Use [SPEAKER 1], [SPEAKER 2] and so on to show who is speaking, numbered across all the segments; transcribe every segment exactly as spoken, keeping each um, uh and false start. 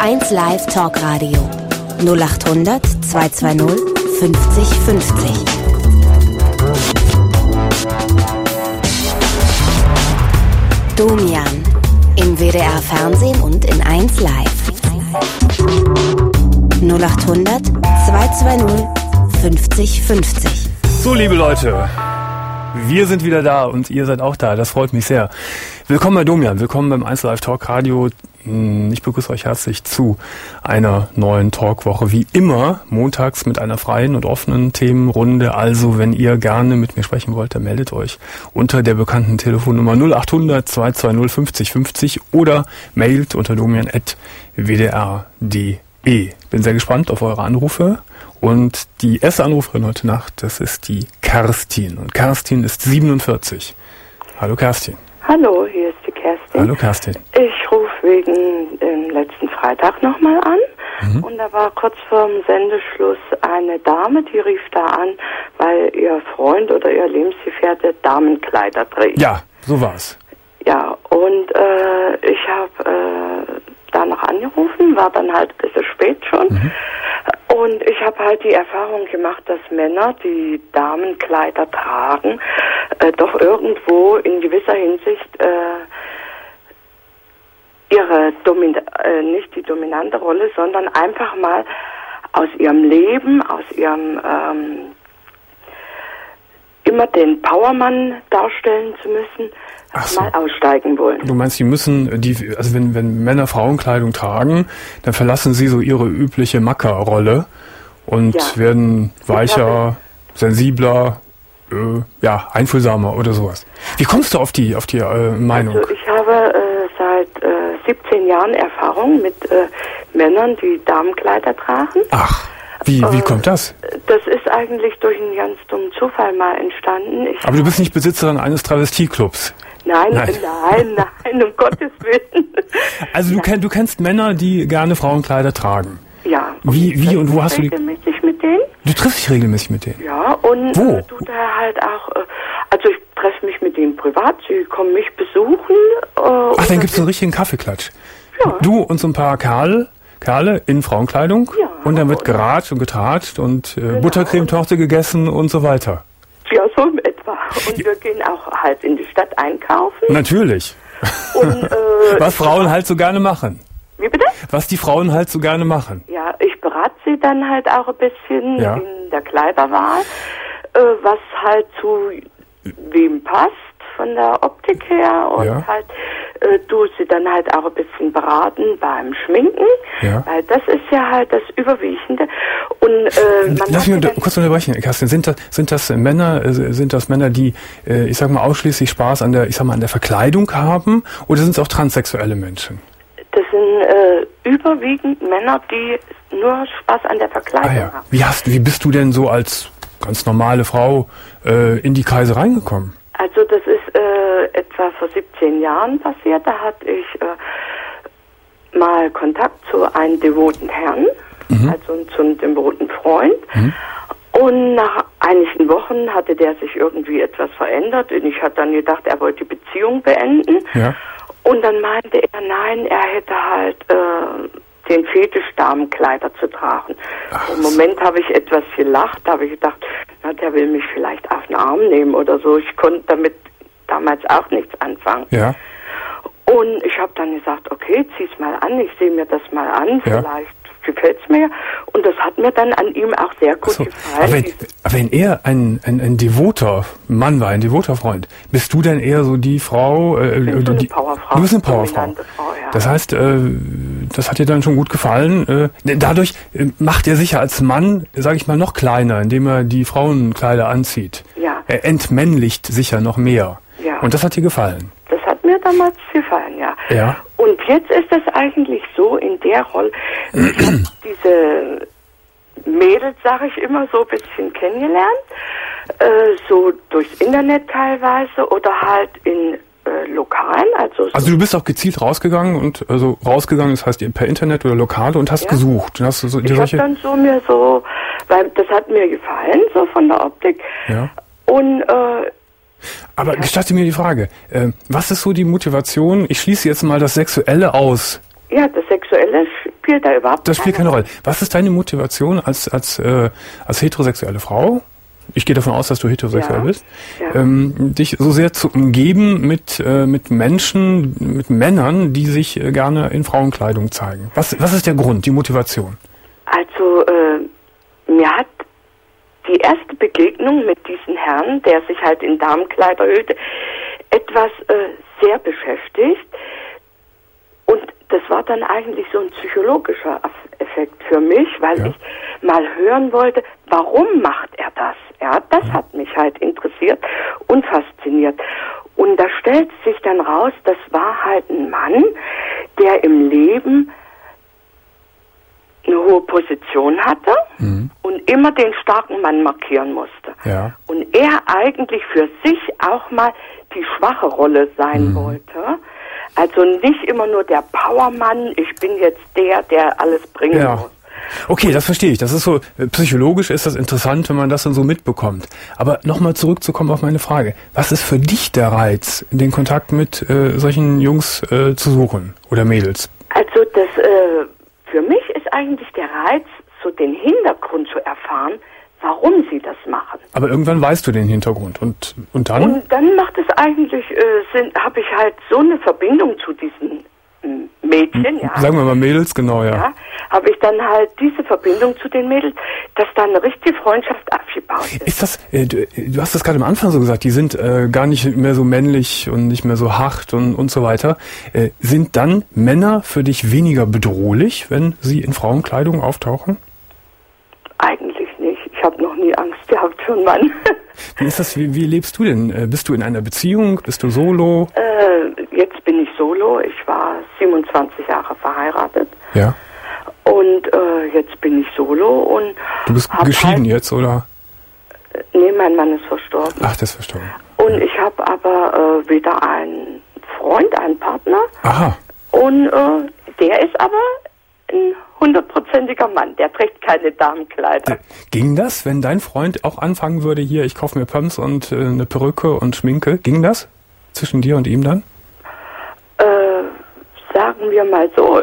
[SPEAKER 1] eins Live Talkradio null acht hundert zweihundertzweißig fünfzig fünfzig. Domian im W D R Fernsehen und in eins Live. null acht hundert zweihundertzweißig fünfzig fünfzig.
[SPEAKER 2] So, liebe Leute, wir sind wieder da und ihr seid auch da. Das freut mich sehr. Willkommen bei Domian, willkommen beim eins Live Talk Radio. Ich begrüße euch herzlich zu einer neuen Talkwoche. Wie immer, montags mit einer freien und offenen Themenrunde. Also, wenn ihr gerne mit mir sprechen wollt, dann meldet euch unter der bekannten Telefonnummer null acht hundert zweihundertzweißig fünfzig fünfzig oder mailt unter domian at w d r punkt d e. Bin sehr gespannt auf eure Anrufe. Und die erste Anruferin heute Nacht, das ist die Kerstin. Und Kerstin ist siebenundvierzig. Hallo Kerstin.
[SPEAKER 3] Hallo, hier ist die Kerstin.
[SPEAKER 2] Hallo Kerstin.
[SPEAKER 3] Ich rufe wegen dem letzten Freitag nochmal an. Mhm. Und da war kurz vorm Sendeschluss eine Dame, die rief da an, weil ihr Freund oder ihr Lebensgefährte Damenkleider trägt.
[SPEAKER 2] Ja, so war's.
[SPEAKER 3] Ja, und äh, ich habe äh, da noch angerufen, war dann halt ein bisschen spät schon. Mhm. Und ich habe halt die Erfahrung gemacht, dass Männer, die Damenkleider tragen, äh, doch irgendwo in gewisser Hinsicht äh, ihre Domin- äh, nicht die dominante Rolle, sondern einfach mal aus ihrem Leben, aus ihrem ähm, immer den Powermann darstellen zu müssen, so. mal aussteigen wollen.
[SPEAKER 2] Du meinst, die müssen, die, also wenn, wenn Männer Frauenkleidung tragen, dann verlassen sie so ihre übliche Mackerrolle und ja. werden weicher, sensibler, äh, ja, einfühlsamer oder sowas. Wie kommst du auf die, auf die äh, Meinung?
[SPEAKER 3] Also ich habe äh, seit äh, siebzehn Jahren Erfahrung mit äh, Männern, die Damenkleider tragen.
[SPEAKER 2] Ach. Wie, wie kommt das?
[SPEAKER 3] Das ist eigentlich durch einen ganz dummen Zufall mal entstanden. Ich
[SPEAKER 2] Aber du bist nicht Besitzerin eines Travestieclubs?
[SPEAKER 3] Nein, nein, nein, nein, um Gottes Willen.
[SPEAKER 2] Also du, kenn, du kennst Männer, die gerne Frauenkleider tragen?
[SPEAKER 3] Ja.
[SPEAKER 2] Wie, wie und wo hast du die?
[SPEAKER 3] Regelmäßig mit denen?
[SPEAKER 2] Du triffst dich regelmäßig mit denen?
[SPEAKER 3] Ja, und
[SPEAKER 2] wo?
[SPEAKER 3] Äh, tut er halt auch, äh, also ich treffe mich mit denen privat, sie kommen mich besuchen. Äh,
[SPEAKER 2] Ach, dann gibt's einen richtigen Kaffeeklatsch. Ja. Du und so ein paar Kerl. Kerle in Frauenkleidung
[SPEAKER 3] ja,
[SPEAKER 2] und dann wird geratscht und getratscht und äh, genau. Buttercremetorte gegessen und so weiter.
[SPEAKER 3] Ja, so in etwa. Und ja. wir gehen auch halt in die Stadt einkaufen.
[SPEAKER 2] Natürlich. Und, äh, was Frauen halt so gerne machen.
[SPEAKER 3] Wie bitte?
[SPEAKER 2] Was die Frauen halt so gerne machen.
[SPEAKER 3] Ja, ich berate sie dann halt auch ein bisschen ja. in der Kleiderwahl, äh, was halt zu wem passt von der Optik her und ja. halt äh, du sie dann halt auch ein bisschen beraten beim Schminken, ja. weil das ist ja halt das Überwiegende. Und äh, man
[SPEAKER 2] Lass mich unter, kurz unterbrechen, Kerstin. Sind das sind das Männer, äh, sind das Männer, die, äh, ich sag mal, ausschließlich Spaß an der, ich sag mal, an der Verkleidung haben, oder sind es auch transsexuelle Menschen?
[SPEAKER 3] Das sind äh, überwiegend Männer, die nur Spaß an der Verkleidung ah, ja. haben.
[SPEAKER 2] Wie hast, wie bist du denn so als ganz normale Frau äh, in die Kreise reingekommen?
[SPEAKER 3] Also das ist äh, etwa vor siebzehn Jahren passiert. Da hatte ich äh, mal Kontakt zu einem devoten Herrn, mhm. also zu einem devoten Freund. Mhm. Und nach einigen Wochen hatte der sich irgendwie etwas verändert. Und ich hatte dann gedacht, er wollte die Beziehung beenden. Ja. Und dann meinte er, nein, er hätte halt äh, den Fetisch, Damenkleider zu tragen. Ach. Im Moment habe ich etwas gelacht, da habe ich gedacht, na, der will mich vielleicht auf den Arm nehmen oder so. Ich konnte damit damals auch nichts anfangen. Ja. Und ich habe dann gesagt, okay, zieh's mal an, ich sehe mir das mal an, ja. vielleicht gefällt's mir. Und das hat mir dann an ihm auch sehr gut so, gefallen.
[SPEAKER 2] Aber wenn, aber wenn er ein, ein, ein devoter Mann war, ein devoter Freund, bist du denn eher so die Frau? Äh,
[SPEAKER 3] ich bin so eine
[SPEAKER 2] die,
[SPEAKER 3] Powerfrau.
[SPEAKER 2] Du bist eine Powerfrau.
[SPEAKER 3] Frau, ja.
[SPEAKER 2] Das heißt, äh, das hat dir dann schon gut gefallen. Äh, dadurch äh, macht er sich ja als Mann, sage ich mal, noch kleiner, indem er die Frauenkleider anzieht. Ja. Er entmännlicht sicher noch mehr. Ja. Und das hat dir gefallen?
[SPEAKER 3] Das hat mir damals gefallen, ja.
[SPEAKER 2] Ja.
[SPEAKER 3] Und jetzt ist es eigentlich so in der Rolle, ich habe diese Mädels, sage ich immer, so ein bisschen kennengelernt, äh, so durchs Internet teilweise oder halt in äh, Lokalen. Also, so
[SPEAKER 2] also du bist auch gezielt rausgegangen und also rausgegangen, das heißt per Internet oder Lokale und hast ja. gesucht. Und hast so,
[SPEAKER 3] ich habe dann so mir so, weil das hat mir gefallen, so von der Optik.
[SPEAKER 2] Ja.
[SPEAKER 3] Und äh,
[SPEAKER 2] Aber ja. gestatte mir die Frage, äh, was ist so die Motivation? Ich schließe jetzt mal das Sexuelle aus.
[SPEAKER 3] Ja, das Sexuelle spielt da überhaupt
[SPEAKER 2] Das spielt keine Rolle. Was ist deine Motivation als, als, äh, als heterosexuelle Frau? Ich gehe davon aus, dass du heterosexuell
[SPEAKER 3] ja.
[SPEAKER 2] bist.
[SPEAKER 3] Ja.
[SPEAKER 2] Ähm, dich so sehr zu umgeben mit, äh, mit Menschen, mit Männern, die sich äh, gerne in Frauenkleidung zeigen. Was, was ist der Grund, die Motivation?
[SPEAKER 3] Also, äh, mir hat die erste Begegnung mit diesem Herrn, der sich halt in Damenkleider hüllte, etwas äh, sehr beschäftigt. Und das war dann eigentlich so ein psychologischer Effekt für mich, weil ja. ich mal hören wollte, warum macht er das? Ja, das ja. hat mich halt interessiert und fasziniert. Und da stellt sich dann raus, das war halt ein Mann, der im Leben eine hohe Position hatte mhm. und immer den starken Mann markieren musste.
[SPEAKER 2] Ja.
[SPEAKER 3] Und er eigentlich für sich auch mal die schwache Rolle sein mhm. wollte. Also nicht immer nur der Powermann, ich bin jetzt der, der alles bringen
[SPEAKER 2] ja.
[SPEAKER 3] muss.
[SPEAKER 2] Okay, das verstehe ich. Das ist so, psychologisch ist das interessant, wenn man das dann so mitbekommt. Aber nochmal zurückzukommen auf meine Frage. Was ist für dich der Reiz, den Kontakt mit äh, solchen Jungs äh, zu suchen oder Mädels?
[SPEAKER 3] Also das, äh, für mich ist eigentlich der Reiz, so den Hintergrund zu erfahren, warum sie das machen.
[SPEAKER 2] Aber irgendwann weißt du den Hintergrund und und dann?
[SPEAKER 3] Und dann macht es eigentlich, äh, habe ich halt so eine Verbindung zu diesen äh, Mädchen, ja.
[SPEAKER 2] Sagen wir mal Mädels, genau, ja. ja
[SPEAKER 3] habe ich dann halt diese Verbindung zu den Mädels, dass da eine richtige Freundschaft aufgebaut ist.
[SPEAKER 2] Ist das, äh, du, du hast das gerade am Anfang so gesagt, die sind äh, gar nicht mehr so männlich und nicht mehr so hart und, und so weiter. Äh, sind dann Männer für dich weniger bedrohlich, wenn sie in Frauenkleidung auftauchen?
[SPEAKER 3] Eigentlich nicht. Ich habe noch nie Angst gehabt für einen Mann.
[SPEAKER 2] Wie ist das? Wie, wie lebst du denn? Äh, bist du in einer Beziehung? Bist du solo?
[SPEAKER 3] Äh, jetzt bin ich solo. Ich war siebenundzwanzig Jahre verheiratet.
[SPEAKER 2] Ja.
[SPEAKER 3] Und äh, jetzt bin ich solo und...
[SPEAKER 2] Du bist geschieden halt, jetzt, oder?
[SPEAKER 3] Nee, mein Mann ist verstorben.
[SPEAKER 2] Ach, der ist verstorben.
[SPEAKER 3] Und ich habe aber äh, weder einen Freund, einen Partner.
[SPEAKER 2] Aha.
[SPEAKER 3] Und äh, der ist aber ein hundertprozentiger Mann. Der trägt keine Damenkleider.
[SPEAKER 2] Äh, ging das, wenn dein Freund auch anfangen würde, hier, ich kaufe mir Pumps und äh, eine Perücke und Schminke? Ging das zwischen dir und ihm dann?
[SPEAKER 3] Äh, sagen wir mal so...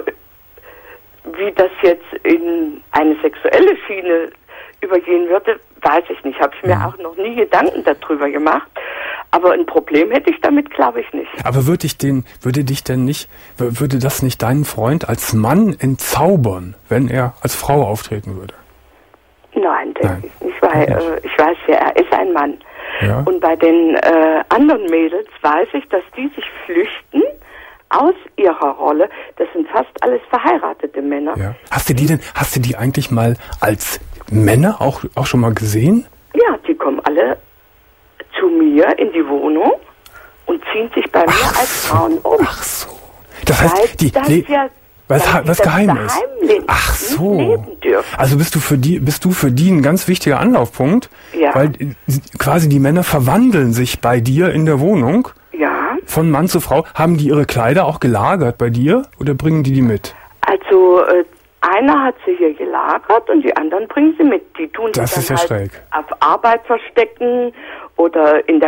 [SPEAKER 3] Wie das jetzt in eine sexuelle Schiene übergehen würde, weiß ich nicht. Habe ich mir mhm. auch noch nie Gedanken darüber gemacht. Aber ein Problem hätte ich damit, glaube ich, nicht.
[SPEAKER 2] Aber würde ich den, würde dich denn nicht, würde das nicht deinen Freund als Mann entzaubern, wenn er als Frau auftreten würde?
[SPEAKER 3] Nein, denke ich nicht, weil
[SPEAKER 2] nicht.
[SPEAKER 3] Äh, ich weiß ja, er ist ein Mann.
[SPEAKER 2] Ja.
[SPEAKER 3] Und bei den äh, anderen Mädels weiß ich, dass die sich flüchten aus ihrer Rolle. Das sind fast alles verheiratete Männer.
[SPEAKER 2] Ja. Hast du die denn, hast du die eigentlich mal als Männer auch, auch schon mal gesehen?
[SPEAKER 3] Ja, die kommen alle zu mir in die Wohnung und ziehen sich bei mir Ach als so. Frauen um.
[SPEAKER 2] Ach so. Das heißt, die
[SPEAKER 3] das
[SPEAKER 2] le-
[SPEAKER 3] ja,
[SPEAKER 2] was, was geheim ist. Ach so. Also bist du für die, bist du für die ein ganz wichtiger Anlaufpunkt,
[SPEAKER 3] ja.
[SPEAKER 2] weil quasi die Männer verwandeln sich bei dir in der Wohnung.
[SPEAKER 3] Ja.
[SPEAKER 2] Von Mann zu Frau. Haben die ihre Kleider auch gelagert bei dir oder bringen die die mit?
[SPEAKER 3] Also äh, einer hat sie hier gelagert und die anderen bringen sie mit. Die tun sie
[SPEAKER 2] das
[SPEAKER 3] dann
[SPEAKER 2] ist ja
[SPEAKER 3] halt
[SPEAKER 2] schräg.
[SPEAKER 3] Auf Arbeit verstecken oder in der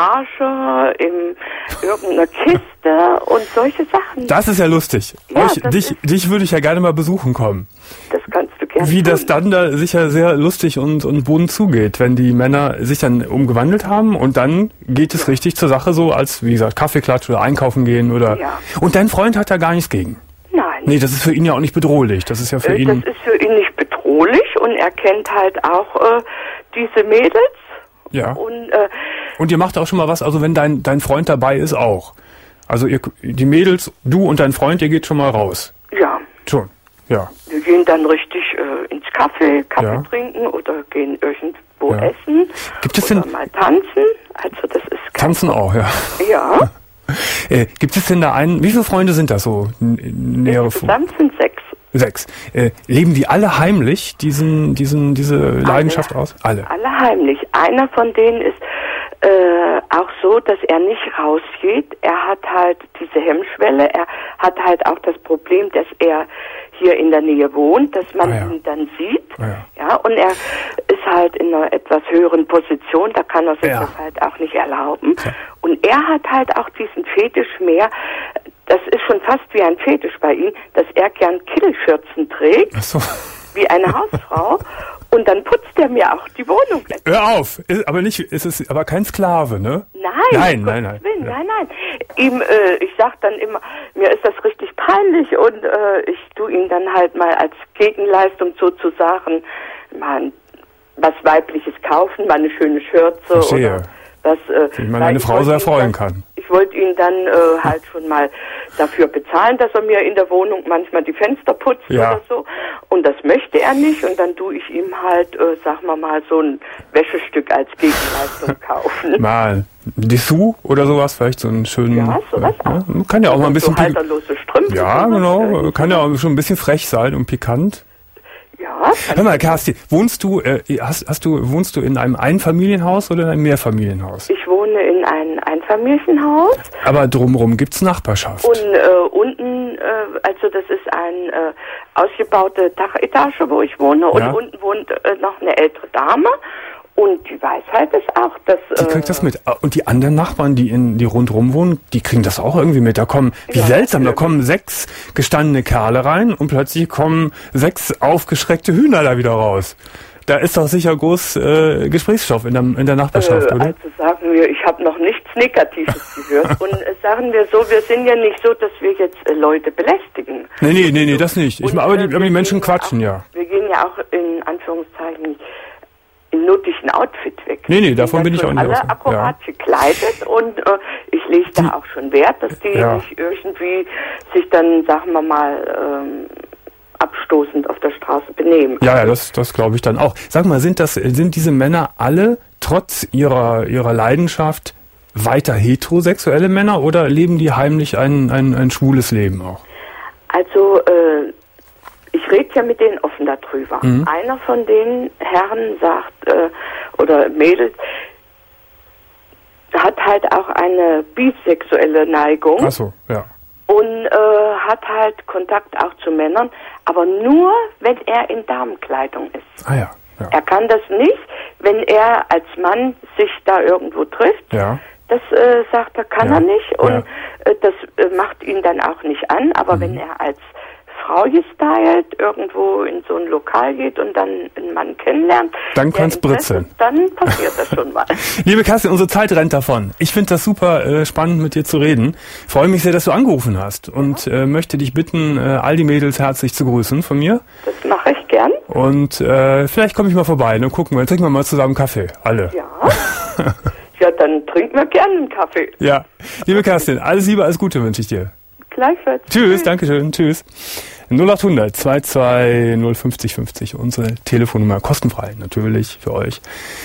[SPEAKER 3] Garage, in irgendeiner Kiste und solche Sachen.
[SPEAKER 2] Das ist ja lustig.
[SPEAKER 3] Ja,
[SPEAKER 2] Euch, dich, dich würde ich ja gerne mal besuchen kommen.
[SPEAKER 3] Das kannst du gerne
[SPEAKER 2] Wie
[SPEAKER 3] tun.
[SPEAKER 2] das dann da sicher sehr lustig und, und bunt zugeht, wenn die Männer sich dann umgewandelt haben und dann geht es ja. richtig zur Sache, so als, wie gesagt, Kaffeeklatsch oder einkaufen gehen oder...
[SPEAKER 3] Ja.
[SPEAKER 2] Und dein Freund hat da gar nichts gegen?
[SPEAKER 3] Nein.
[SPEAKER 2] Nee, das ist für ihn ja auch nicht bedrohlich. Das ist ja für
[SPEAKER 3] äh,
[SPEAKER 2] ihn...
[SPEAKER 3] Das ist für ihn nicht bedrohlich und er kennt halt auch äh, diese Mädels.
[SPEAKER 2] Ja.
[SPEAKER 3] Und, äh,
[SPEAKER 2] und ihr macht auch schon mal was, also wenn dein, dein Freund dabei ist, auch. Also ihr, die Mädels, du und dein Freund, ihr geht schon mal raus.
[SPEAKER 3] Ja.
[SPEAKER 2] Schon, ja.
[SPEAKER 3] Wir gehen dann richtig äh, ins Café, Kaffee
[SPEAKER 2] ja.
[SPEAKER 3] trinken oder gehen irgendwo
[SPEAKER 2] ja.
[SPEAKER 3] essen.
[SPEAKER 2] Gibt es
[SPEAKER 3] oder
[SPEAKER 2] denn
[SPEAKER 3] mal tanzen. Also das ist
[SPEAKER 2] Tanzen auch, ja.
[SPEAKER 3] Ja.
[SPEAKER 2] äh, gibt es denn da einen, wie viele Freunde sind das so? Nähere
[SPEAKER 3] Insgesamt sind sechs.
[SPEAKER 2] Sechs. Äh, leben die alle heimlich diesen, diesen, diese Leidenschaft
[SPEAKER 3] alle,
[SPEAKER 2] aus? Alle.
[SPEAKER 3] Alle heimlich. Einer von denen ist äh, auch so, dass er nicht rausgeht. Er hat halt diese Hemmschwelle. Er hat halt auch das Problem, dass er hier in der Nähe wohnt, dass man ah, ja. ihn dann sieht. Ah, ja. ja. Und er ist halt in einer etwas höheren Position. Da kann er sich ja. das halt auch nicht erlauben. Ja. Und er hat halt auch diesen Fetisch mehr, das ist schon fast wie ein Fetisch bei ihm, dass er gern Kittelschürzen trägt,
[SPEAKER 2] Ach so.
[SPEAKER 3] wie eine Hausfrau. Und dann putzt er mir auch die Wohnung.
[SPEAKER 2] Hör auf, ist aber nicht, ist es aber kein Sklave, ne?
[SPEAKER 3] Nein,
[SPEAKER 2] nein,
[SPEAKER 3] um
[SPEAKER 2] nein, nein,
[SPEAKER 3] Gottes Willen,
[SPEAKER 2] ja.
[SPEAKER 3] nein, nein. Ihm, äh, ich sag dann immer, mir ist das richtig peinlich und äh, ich tu ihm dann halt mal als Gegenleistung sozusagen mal was Weibliches kaufen, mal eine schöne Schürze
[SPEAKER 2] Verstehe.
[SPEAKER 3] oder was. Äh,
[SPEAKER 2] Wie man eine Frau sehr freuen
[SPEAKER 3] dann,
[SPEAKER 2] kann.
[SPEAKER 3] Ich wollte ihn dann äh, halt schon mal dafür bezahlen, dass er mir in der Wohnung manchmal die Fenster putzt
[SPEAKER 2] Ja.
[SPEAKER 3] oder so. Und das möchte er nicht. Und dann tue ich ihm halt, äh, sagen wir mal, so ein Wäschestück als Gegenleistung kaufen.
[SPEAKER 2] Mal Dessous oder sowas, vielleicht so einen schönen...
[SPEAKER 3] Ja, sowas
[SPEAKER 2] ja,
[SPEAKER 3] auch.
[SPEAKER 2] kann ja auch mal ein bisschen...
[SPEAKER 3] So halterlose Strümpfe.
[SPEAKER 2] ja,
[SPEAKER 3] sowas.
[SPEAKER 2] genau. Kann ja auch schon ein bisschen frech sein und pikant.
[SPEAKER 3] Ja.
[SPEAKER 2] Hör mal, Kerstin, wohnst du, äh, hast, hast du, wohnst du in einem Einfamilienhaus oder in einem Mehrfamilienhaus?
[SPEAKER 3] Ich wohne in einem Einfamilienhaus.
[SPEAKER 2] Aber drumherum gibt's Nachbarschaft.
[SPEAKER 3] Und äh, unten, äh, also das ist eine äh, ausgebaute Dachetage, wo ich wohne. Und
[SPEAKER 2] Ja.
[SPEAKER 3] unten wohnt äh, noch eine ältere Dame. Und die Weisheit ist auch, dass...
[SPEAKER 2] Die kriegt das mit. Und die anderen Nachbarn, die in, die rundrum wohnen, die kriegen das auch irgendwie mit. Da kommen, wie
[SPEAKER 3] Ja,
[SPEAKER 2] seltsam, da
[SPEAKER 3] natürlich.
[SPEAKER 2] kommen sechs gestandene Kerle rein und plötzlich kommen sechs aufgeschreckte Hühner da wieder raus. Da ist doch sicher groß äh, Gesprächsstoff in der, in der Nachbarschaft,
[SPEAKER 3] äh,
[SPEAKER 2] oder?
[SPEAKER 3] Also sagen wir, ich habe noch nichts Negatives gehört. Und äh, sagen wir so, wir sind ja nicht so, dass wir jetzt äh, Leute belästigen.
[SPEAKER 2] Nee, nee, nee, nee, das nicht. Ich,
[SPEAKER 3] Und,
[SPEAKER 2] aber
[SPEAKER 3] äh,
[SPEAKER 2] die, aber die
[SPEAKER 3] wir
[SPEAKER 2] Menschen
[SPEAKER 3] gehen ja
[SPEAKER 2] quatschen,
[SPEAKER 3] auch,
[SPEAKER 2] ja.
[SPEAKER 3] Wir gehen ja auch in Anführungszeichen im nötigen Outfit weg.
[SPEAKER 2] Nee, nee,
[SPEAKER 3] Die
[SPEAKER 2] davon
[SPEAKER 3] sind
[SPEAKER 2] bin ich
[SPEAKER 3] schon
[SPEAKER 2] auch nicht
[SPEAKER 3] alle
[SPEAKER 2] ausgegangen.
[SPEAKER 3] akkurat gekleidet und äh, ich lege da
[SPEAKER 2] Die-
[SPEAKER 3] auch schon Wert, dass die
[SPEAKER 2] Ja.
[SPEAKER 3] nicht irgendwie sich dann, sagen wir mal, ähm, abstoßend auf der Straße benehmen.
[SPEAKER 2] Ja, ja, das, das glaube ich dann auch. Sag mal, sind das, sind diese Männer alle trotz ihrer, ihrer Leidenschaft weiter heterosexuelle Männer oder leben die heimlich ein, ein, ein schwules Leben auch?
[SPEAKER 3] Also, äh, ich rede ja mit denen offen darüber.
[SPEAKER 2] Mhm.
[SPEAKER 3] Einer von den Herren sagt, äh, oder Mädels, hat halt auch eine bisexuelle Neigung.
[SPEAKER 2] Ach so, ja.
[SPEAKER 3] Und äh, hat halt Kontakt auch zu Männern, aber nur, wenn er in Damenkleidung ist.
[SPEAKER 2] Ah ja, ja.
[SPEAKER 3] Er kann das nicht, wenn er als Mann sich da irgendwo trifft.
[SPEAKER 2] Ja.
[SPEAKER 3] Das äh, sagt er, kann
[SPEAKER 2] Ja,
[SPEAKER 3] er nicht und
[SPEAKER 2] ja.
[SPEAKER 3] äh, das äh, macht ihn dann auch nicht an. Aber
[SPEAKER 2] Mhm.
[SPEAKER 3] wenn er als Frau gestylt irgendwo in so ein Lokal geht und dann einen Mann kennenlernt,
[SPEAKER 2] Dann
[SPEAKER 3] der
[SPEAKER 2] kann's
[SPEAKER 3] Interesse-
[SPEAKER 2] britzeln.
[SPEAKER 3] Dann passiert das schon mal.
[SPEAKER 2] Liebe Kerstin, unsere Zeit rennt davon. Ich finde das super äh, spannend, mit dir zu reden. Freue mich sehr, dass du angerufen hast und äh, möchte dich bitten, äh, all die Mädels herzlich zu grüßen von mir.
[SPEAKER 3] Das mache ich gern.
[SPEAKER 2] Und äh, vielleicht komme ich mal vorbei, dann gucken wir, trinken wir mal zusammen Kaffee, alle.
[SPEAKER 3] Ja. Ja, dann trinken wir gerne einen Kaffee.
[SPEAKER 2] Ja. Liebe Kerstin, alles Liebe, alles Gute wünsche ich dir.
[SPEAKER 3] Gleichfalls.
[SPEAKER 2] Tschüss, Dankeschön, tschüss. null acht hundert zwei zwei null fünfzig fünfzig, unsere Telefonnummer, kostenfrei natürlich für euch.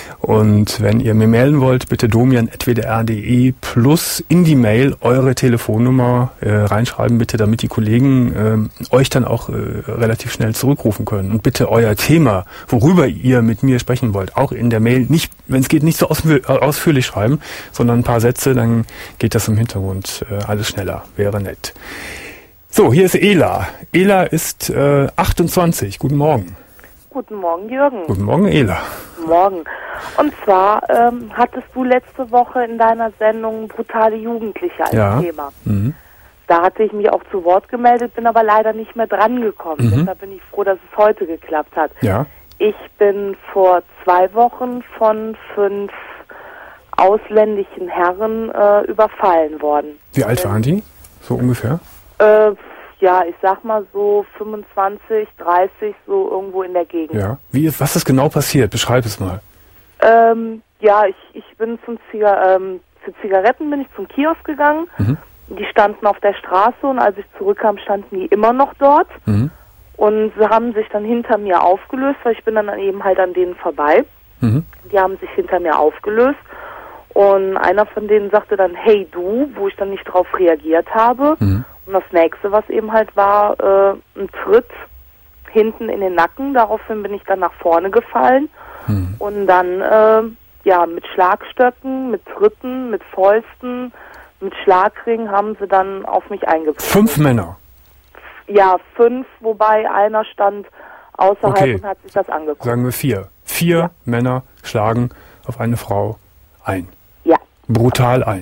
[SPEAKER 2] Und wenn ihr mir mailen wollt, bitte domian at w d r punkt d e plus in die Mail eure Telefonnummer äh, reinschreiben, bitte, damit die Kollegen äh, euch dann auch äh, relativ schnell zurückrufen können. Und bitte euer Thema, worüber ihr mit mir sprechen wollt, auch in der Mail, nicht, wenn es geht, nicht so ausfü- ausführlich schreiben, sondern ein paar Sätze, dann geht das im Hintergrund äh, alles schneller, wäre nett. So, hier ist Ela. Ela ist äh, achtundzwanzig. Guten Morgen.
[SPEAKER 4] Guten Morgen, Jürgen.
[SPEAKER 2] Guten Morgen, Ela.
[SPEAKER 4] Morgen. Und zwar ähm, hattest du letzte Woche in deiner Sendung brutale Jugendliche als
[SPEAKER 2] Ja.
[SPEAKER 4] Thema.
[SPEAKER 2] Mhm.
[SPEAKER 4] Da hatte ich mich auch zu Wort gemeldet, bin aber leider nicht mehr dran gekommen.
[SPEAKER 2] Mhm.
[SPEAKER 4] Deshalb bin ich froh, dass es heute geklappt hat.
[SPEAKER 2] Ja.
[SPEAKER 4] Ich bin vor zwei Wochen von fünf ausländischen Herren äh, überfallen worden.
[SPEAKER 2] Wie alt waren die? So ungefähr?
[SPEAKER 4] Äh, ja, ich sag mal so fünfundzwanzig, dreißig, so irgendwo in der Gegend.
[SPEAKER 2] Ja. Wie ist, was ist genau passiert? Beschreib es mal.
[SPEAKER 4] Ähm, ja, ich, ich bin zum Ziga ähm, für Zigaretten bin ich zum Kiosk gegangen.
[SPEAKER 2] Mhm.
[SPEAKER 4] Die standen auf der Straße und als ich zurückkam, standen die immer noch dort.
[SPEAKER 2] Mhm.
[SPEAKER 4] Und sie haben sich dann hinter mir aufgelöst, weil ich bin dann eben halt an denen vorbei.
[SPEAKER 2] Mhm.
[SPEAKER 4] Die haben sich hinter mir aufgelöst. Und einer von denen sagte dann, hey du, wo ich dann nicht drauf reagiert habe.
[SPEAKER 2] Mhm.
[SPEAKER 4] Und das nächste, was eben halt war, äh, ein Tritt hinten in den Nacken. Daraufhin bin ich dann nach vorne gefallen.
[SPEAKER 2] Mhm.
[SPEAKER 4] Und dann, äh, ja, mit Schlagstöcken, mit Tritten, mit Fäusten, mit Schlagringen haben sie dann auf mich eingeprügelt.
[SPEAKER 2] Fünf Männer.
[SPEAKER 4] Ja, fünf, wobei einer stand außerhalb
[SPEAKER 2] Okay.
[SPEAKER 4] und hat sich das angeguckt.
[SPEAKER 2] Sagen wir vier. Vier
[SPEAKER 4] Ja.
[SPEAKER 2] Männer schlagen auf eine Frau ein.
[SPEAKER 4] Ja,
[SPEAKER 2] Brutal ein.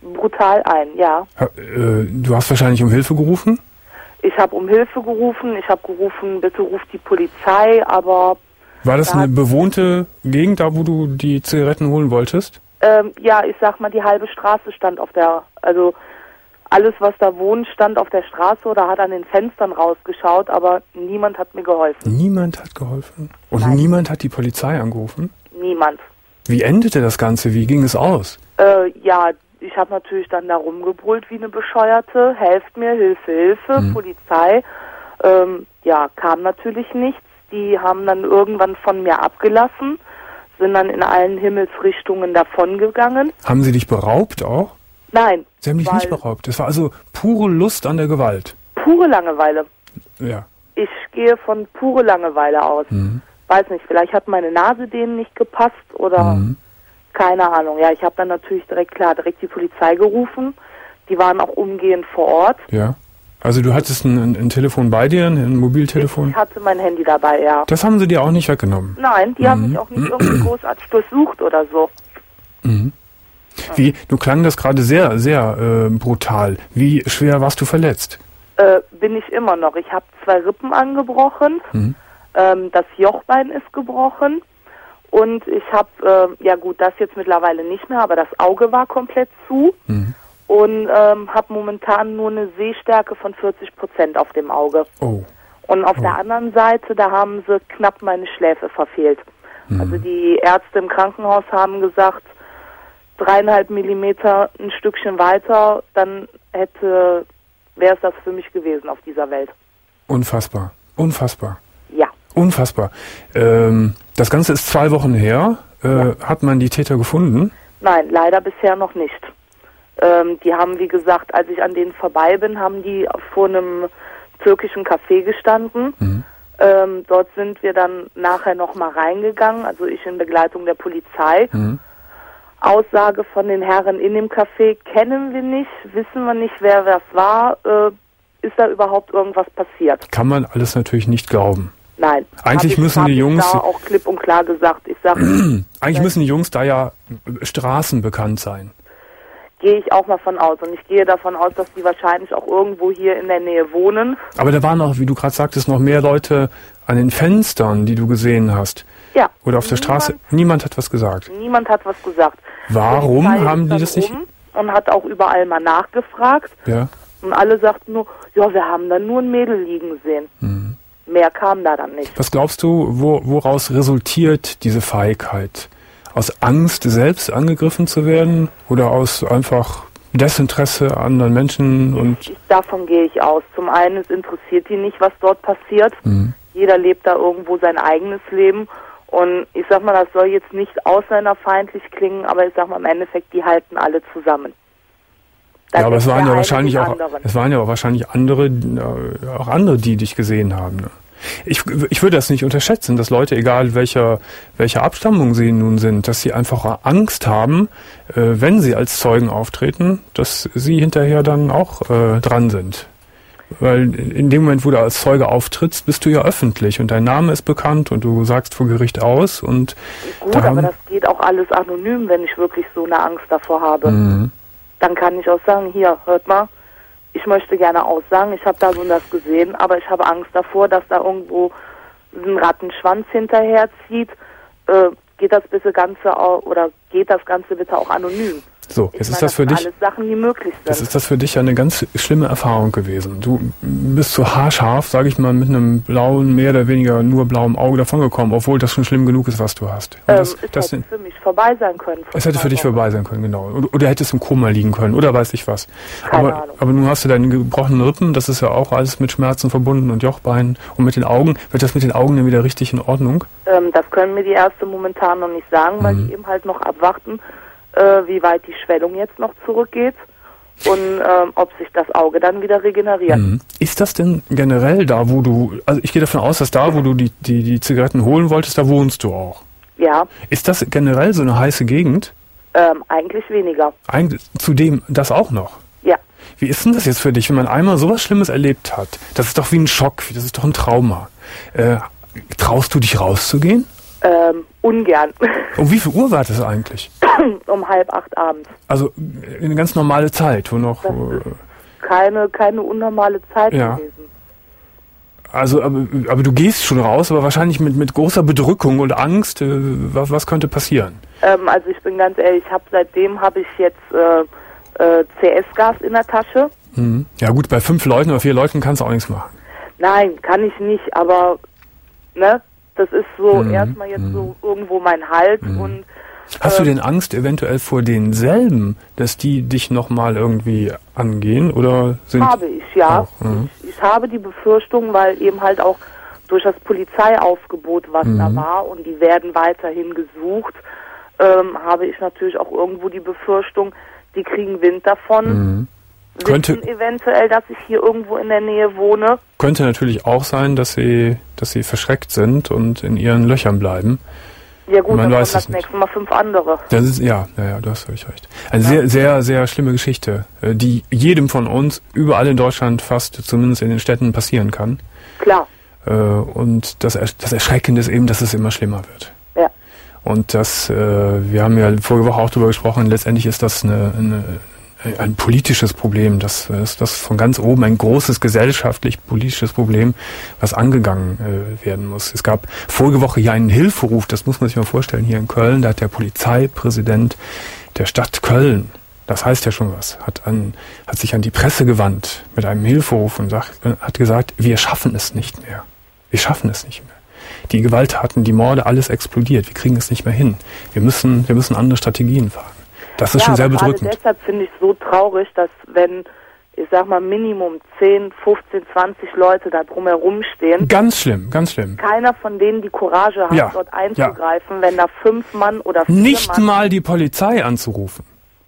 [SPEAKER 4] brutal ein, ja.
[SPEAKER 2] Ha, äh, du hast wahrscheinlich um Hilfe gerufen?
[SPEAKER 4] Ich habe um Hilfe gerufen, ich habe gerufen, bitte ruft die Polizei, aber...
[SPEAKER 2] War das
[SPEAKER 4] da
[SPEAKER 2] eine bewohnte Gegend, da wo du die Zigaretten holen wolltest?
[SPEAKER 4] Ähm, ja, ich sag mal, die halbe Straße stand auf der, also alles, was da wohnt, stand auf der Straße oder hat an den Fenstern rausgeschaut, aber niemand hat mir geholfen.
[SPEAKER 2] Niemand hat geholfen? Und
[SPEAKER 4] Nein.
[SPEAKER 2] Niemand hat die Polizei angerufen?
[SPEAKER 4] Niemand.
[SPEAKER 2] Wie endete das Ganze? Wie ging es aus?
[SPEAKER 4] Äh, ja, ich habe natürlich dann da rumgebrüllt wie eine Bescheuerte. Helft mir, Hilfe, Hilfe,
[SPEAKER 2] Mhm.
[SPEAKER 4] Polizei. Ähm, ja, kam natürlich nichts. Die haben dann irgendwann von mir abgelassen, sind dann in allen Himmelsrichtungen davongegangen.
[SPEAKER 2] Haben sie dich beraubt auch?
[SPEAKER 4] Nein.
[SPEAKER 2] Sie haben dich
[SPEAKER 4] weil
[SPEAKER 2] nicht beraubt. Es war also pure Lust an der Gewalt.
[SPEAKER 4] Pure Langeweile.
[SPEAKER 2] Ja.
[SPEAKER 4] Ich gehe von pure Langeweile aus.
[SPEAKER 2] Mhm.
[SPEAKER 4] Weiß nicht, vielleicht hat meine Nase denen nicht gepasst oder
[SPEAKER 2] Mhm.
[SPEAKER 4] keine Ahnung. Ja, ich habe dann natürlich direkt, klar, direkt die Polizei gerufen. Die waren auch umgehend vor Ort.
[SPEAKER 2] Ja. Also du hattest ein, ein, ein Telefon bei dir, ein Mobiltelefon?
[SPEAKER 4] Ich hatte mein Handy dabei, ja.
[SPEAKER 2] Das haben sie dir auch nicht weggenommen?
[SPEAKER 4] Nein, die haben mich auch nicht irgendwie großartig durchsucht oder so.
[SPEAKER 2] Mhm. Wie, du klang das gerade sehr, sehr äh, brutal. Wie schwer warst du verletzt?
[SPEAKER 4] Äh, bin ich immer noch. Ich habe zwei Rippen angebrochen.
[SPEAKER 2] Mhm.
[SPEAKER 4] Ähm, das Jochbein ist gebrochen. Und ich habe, äh, ja gut, das jetzt mittlerweile nicht mehr, aber das Auge war komplett zu.
[SPEAKER 2] Mhm.
[SPEAKER 4] Und ähm, habe momentan nur eine Sehstärke von vierzig Prozent auf dem Auge.
[SPEAKER 2] Oh.
[SPEAKER 4] Und auf
[SPEAKER 2] Oh.
[SPEAKER 4] der anderen Seite, da haben sie knapp meine Schläfe verfehlt.
[SPEAKER 2] Mhm.
[SPEAKER 4] Also die Ärzte im Krankenhaus haben gesagt, dreieinhalb Millimeter ein Stückchen weiter, dann hätte, wäre es das für mich gewesen auf dieser Welt.
[SPEAKER 2] Unfassbar. Unfassbar.
[SPEAKER 4] Ja.
[SPEAKER 2] Unfassbar. Ähm, das Ganze ist zwei Wochen her. Äh,
[SPEAKER 4] Ja.
[SPEAKER 2] Hat man die Täter gefunden?
[SPEAKER 4] Nein, leider bisher noch nicht. Ähm, die haben, wie gesagt, als ich an denen vorbei bin, haben die vor einem türkischen Café gestanden.
[SPEAKER 2] Mhm.
[SPEAKER 4] Ähm, dort sind wir dann nachher nochmal reingegangen, also ich in Begleitung der Polizei.
[SPEAKER 2] Mhm.
[SPEAKER 4] Aussage von den Herren in dem Café kennen wir nicht, wissen wir nicht, wer das war. Äh, ist da überhaupt irgendwas passiert?
[SPEAKER 2] Kann man alles natürlich nicht glauben.
[SPEAKER 4] Nein.
[SPEAKER 2] Eigentlich
[SPEAKER 4] Hab ich,
[SPEAKER 2] müssen
[SPEAKER 4] hab
[SPEAKER 2] die
[SPEAKER 4] ich
[SPEAKER 2] Jungs-
[SPEAKER 4] da auch klipp und klar gesagt. Ich sag,
[SPEAKER 2] Eigentlich müssen die Jungs da ja straßenbekannt sein.
[SPEAKER 4] gehe ich auch mal von aus. Und ich gehe davon aus, dass die wahrscheinlich auch irgendwo hier in der Nähe wohnen.
[SPEAKER 2] Aber da waren auch, wie du gerade sagtest, noch mehr Leute an den Fenstern, die du gesehen hast.
[SPEAKER 4] Ja.
[SPEAKER 2] Oder auf der Straße. Niemand hat was gesagt.
[SPEAKER 4] Niemand hat was gesagt.
[SPEAKER 2] Warum
[SPEAKER 4] Polizei
[SPEAKER 2] haben
[SPEAKER 4] ist
[SPEAKER 2] die
[SPEAKER 4] dann
[SPEAKER 2] das nicht?
[SPEAKER 4] rum Und hat auch überall mal nachgefragt.
[SPEAKER 2] Ja.
[SPEAKER 4] Und alle sagten nur, ja, wir haben da nur ein Mädel liegen sehen.
[SPEAKER 2] Mhm.
[SPEAKER 4] Mehr kam da dann nicht.
[SPEAKER 2] Was glaubst du, wo, woraus resultiert diese Feigheit? Aus Angst, selbst angegriffen zu werden? Oder aus einfach Desinteresse an anderen Menschen? Und
[SPEAKER 4] Ich, davon gehe ich aus. Zum einen, es interessiert die nicht, was dort passiert.
[SPEAKER 2] Mhm.
[SPEAKER 4] Jeder lebt da irgendwo sein eigenes Leben. Und ich sag mal, das soll jetzt nicht ausländerfeindlich klingen, aber ich sag mal, im Endeffekt, die halten alle zusammen. Da
[SPEAKER 2] ja, aber es
[SPEAKER 4] denkt
[SPEAKER 2] waren
[SPEAKER 4] der
[SPEAKER 2] ja
[SPEAKER 4] eine
[SPEAKER 2] wahrscheinlich
[SPEAKER 4] den
[SPEAKER 2] auch,
[SPEAKER 4] anderen.
[SPEAKER 2] es waren ja auch wahrscheinlich andere, äh, auch andere, die dich gesehen haben. Ne? Ich, ich würde das nicht unterschätzen, dass Leute, egal welcher, welcher Abstammung sie nun sind, dass sie einfach Angst haben, äh, wenn sie als Zeugen auftreten, dass sie hinterher dann auch äh, dran sind. Weil in dem Moment, wo du als Zeuge auftrittst, bist du ja öffentlich und dein Name ist bekannt und du sagst vor Gericht aus. Und
[SPEAKER 4] Gut,
[SPEAKER 2] da
[SPEAKER 4] aber
[SPEAKER 2] haben,
[SPEAKER 4] das geht auch alles anonym, wenn ich wirklich so eine Angst davor habe.
[SPEAKER 2] Mhm.
[SPEAKER 4] Dann kann ich auch sagen, hier, hört mal, ich möchte gerne aussagen, ich habe da so und das gesehen, aber ich habe Angst davor, dass da irgendwo ein Rattenschwanz hinterherzieht. Äh, geht das bitte Ganze auch, oder geht das Ganze bitte auch anonym?
[SPEAKER 2] So,
[SPEAKER 4] Ich
[SPEAKER 2] jetzt ist
[SPEAKER 4] meine,
[SPEAKER 2] das für
[SPEAKER 4] sind
[SPEAKER 2] dich.
[SPEAKER 4] alles Sachen, die möglich sind.
[SPEAKER 2] Das ist das für dich ja eine ganz schlimme Erfahrung gewesen. Du bist so haarscharf, sage ich mal, mit einem blauen, mehr oder weniger nur blauem Auge davongekommen, obwohl das schon schlimm genug ist, was du hast. Und
[SPEAKER 4] ähm,
[SPEAKER 2] das,
[SPEAKER 4] es
[SPEAKER 2] das,
[SPEAKER 4] hätte für mich vorbei sein können.
[SPEAKER 2] es hätte für dich vorbei sein können, genau. Oder, oder hättest im Koma liegen können, oder weiß ich was.
[SPEAKER 4] Keine
[SPEAKER 2] aber,
[SPEAKER 4] Ahnung.
[SPEAKER 2] aber nun hast du deine gebrochenen Rippen, das ist ja auch alles mit Schmerzen verbunden und Jochbeinen. Und mit den Augen, wird das mit den Augen dann wieder richtig in Ordnung?
[SPEAKER 4] Ähm, das können mir die Ärzte momentan noch nicht sagen, weil
[SPEAKER 2] Mhm.
[SPEAKER 4] die eben halt noch abwarten, äh, wie weit die Schwellung jetzt noch zurückgeht und ähm, ob sich das Auge dann wieder regeneriert.
[SPEAKER 2] Mhm. Ist das denn generell da, wo du, also ich gehe davon aus, dass da, wo du die, die, die Zigaretten holen wolltest, da wohnst du auch.
[SPEAKER 4] Ja,
[SPEAKER 2] Ist das generell so eine heiße Gegend?
[SPEAKER 4] ähm, eigentlich weniger.
[SPEAKER 2] Eigentlich zudem das auch noch.
[SPEAKER 4] Ja.
[SPEAKER 2] Wie ist denn das jetzt für dich, wenn man einmal sowas Schlimmes erlebt hat? Das ist doch wie ein Schock, das ist doch ein Trauma. Äh, traust du dich rauszugehen?
[SPEAKER 4] Ähm, ungern.
[SPEAKER 2] Um wie viel Uhr war das eigentlich?
[SPEAKER 4] Um halb acht abends.
[SPEAKER 2] Also eine ganz normale Zeit, wo noch...
[SPEAKER 4] Das ist keine, keine unnormale Zeit
[SPEAKER 2] ja.
[SPEAKER 4] gewesen.
[SPEAKER 2] Also, aber, aber du gehst schon raus, aber wahrscheinlich mit, mit großer Bedrückung und Angst. Äh, was, was könnte passieren?
[SPEAKER 4] Ähm, also ich bin ganz ehrlich, ich habe seitdem habe ich jetzt äh, äh, C S-Gas in der Tasche.
[SPEAKER 2] Mhm. Ja gut, bei fünf Leuten oder vier Leuten kannst du auch nichts machen.
[SPEAKER 4] Nein, kann ich nicht, aber ne, das ist so
[SPEAKER 2] mhm.
[SPEAKER 4] erstmal jetzt
[SPEAKER 2] mhm.
[SPEAKER 4] so irgendwo mein Halt
[SPEAKER 2] mhm.
[SPEAKER 4] und
[SPEAKER 2] Hast
[SPEAKER 4] äh,
[SPEAKER 2] du denn Angst eventuell vor denselben, dass die dich nochmal irgendwie angehen? Oder sind
[SPEAKER 4] habe ich, ja.
[SPEAKER 2] Auch, mhm.
[SPEAKER 4] ich, ich habe die Befürchtung, weil eben halt auch durch das Polizeiaufgebot, was mhm. da war, und die werden weiterhin gesucht, ähm, habe ich natürlich auch irgendwo die Befürchtung, die kriegen Wind davon,
[SPEAKER 2] mhm.
[SPEAKER 4] wissen
[SPEAKER 2] könnte,
[SPEAKER 4] eventuell, dass ich hier irgendwo in der Nähe wohne.
[SPEAKER 2] Könnte natürlich auch sein, dass sie, dass sie verschreckt sind und in ihren Löchern bleiben.
[SPEAKER 4] Ja gut,
[SPEAKER 2] Man
[SPEAKER 4] dann
[SPEAKER 2] weiß
[SPEAKER 4] kommen
[SPEAKER 2] es
[SPEAKER 4] das nächste Mal fünf andere.
[SPEAKER 2] Das ist, ja, ja, ja, du hast völlig recht. Eine
[SPEAKER 4] ja.
[SPEAKER 2] sehr, sehr, sehr schlimme Geschichte, die jedem von uns überall in Deutschland fast, zumindest in den Städten, passieren kann.
[SPEAKER 4] Klar.
[SPEAKER 2] Und das, das Erschreckende ist eben, dass es immer schlimmer wird.
[SPEAKER 4] Ja.
[SPEAKER 2] Und das, wir haben ja vorige Woche auch darüber gesprochen, letztendlich ist das eine, eine ein politisches Problem, das ist das von ganz oben ein großes gesellschaftlich-politisches Problem, was angegangen äh, werden muss. Es gab vorige Woche ja einen Hilferuf, das muss man sich mal vorstellen, hier in Köln, da hat der Polizeipräsident der Stadt Köln, das heißt ja schon was, hat an, hat sich an die Presse gewandt mit einem Hilferuf und sagt, hat gesagt, wir schaffen es nicht mehr. Wir schaffen es nicht mehr. Die Gewalttaten, die Morde, alles explodiert. Wir kriegen es nicht mehr hin. Wir müssen, wir müssen andere Strategien fahren. Das ist
[SPEAKER 4] ja,
[SPEAKER 2] schon sehr
[SPEAKER 4] aber
[SPEAKER 2] bedrückend.
[SPEAKER 4] Deshalb finde ich es so traurig, dass wenn, ich sag mal, Minimum zehn, fünfzehn, zwanzig Leute da drumherum stehen.
[SPEAKER 2] Ganz schlimm, ganz schlimm.
[SPEAKER 4] Keiner von denen die Courage hat,
[SPEAKER 2] ja,
[SPEAKER 4] dort einzugreifen,
[SPEAKER 2] ja.
[SPEAKER 4] wenn da fünf Mann oder vier
[SPEAKER 2] Nicht
[SPEAKER 4] Mann...
[SPEAKER 2] mal die Polizei anzurufen.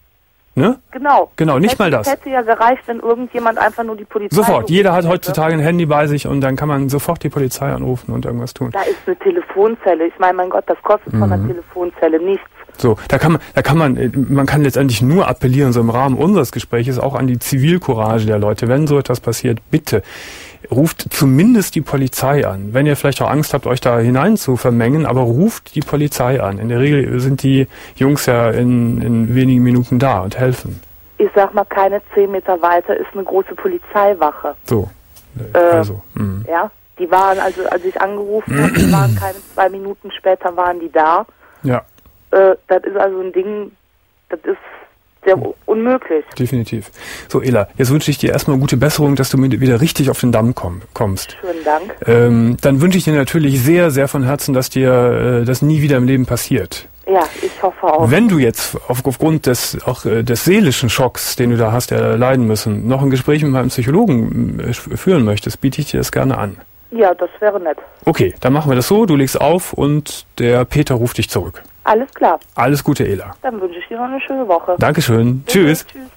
[SPEAKER 2] Ne?
[SPEAKER 4] Genau.
[SPEAKER 2] Genau, nicht
[SPEAKER 4] hätte,
[SPEAKER 2] mal das.
[SPEAKER 4] Es hätte ja gereicht, wenn irgendjemand einfach nur die Polizei...
[SPEAKER 2] Sofort. Jeder hat
[SPEAKER 4] hätte.
[SPEAKER 2] heutzutage ein Handy bei sich und dann kann man sofort die Polizei anrufen und irgendwas tun.
[SPEAKER 4] Da ist eine Telefonzelle. Ich meine, mein Gott, das kostet mhm. von einer Telefonzelle nichts.
[SPEAKER 2] So, da kann man, da kann man, man kann letztendlich nur appellieren, so im Rahmen unseres Gespräches, auch an die Zivilcourage der Leute. Wenn so etwas passiert, bitte ruft zumindest die Polizei an. Wenn ihr vielleicht auch Angst habt, euch da hinein zu vermengen, aber ruft die Polizei an. In der Regel sind die Jungs ja in, in wenigen Minuten da und helfen.
[SPEAKER 4] Ich sag mal, keine zehn Meter weiter ist eine große Polizeiwache.
[SPEAKER 2] So,
[SPEAKER 4] äh,
[SPEAKER 2] also. Mh.
[SPEAKER 4] Ja, die waren, also als ich angerufen habe, die waren keine zwei Minuten später waren die da.
[SPEAKER 2] Ja.
[SPEAKER 4] Äh, das ist also ein Ding, das ist sehr unmöglich.
[SPEAKER 2] Definitiv. So, Ela, jetzt wünsche ich dir erstmal gute Besserung, dass du wieder richtig auf den Damm komm, kommst.
[SPEAKER 4] Schönen Dank.
[SPEAKER 2] Ähm, dann wünsche ich dir natürlich sehr, sehr von Herzen, dass dir äh, das nie wieder im Leben passiert.
[SPEAKER 4] Ja, ich hoffe auch.
[SPEAKER 2] Wenn du jetzt auf, aufgrund des auch äh, des seelischen Schocks, den du da hast erleiden müssen, noch ein Gespräch mit meinem Psychologen äh, führen möchtest, biete ich dir das gerne an.
[SPEAKER 4] Ja, das wäre nett.
[SPEAKER 2] Okay, dann machen wir das so, du legst auf und der Peter ruft dich zurück.
[SPEAKER 4] Alles klar.
[SPEAKER 2] Alles Gute, Ela.
[SPEAKER 4] Dann wünsche ich dir noch eine schöne Woche.
[SPEAKER 2] Dankeschön.
[SPEAKER 4] Bis
[SPEAKER 2] Tschüss.
[SPEAKER 4] Tschüss.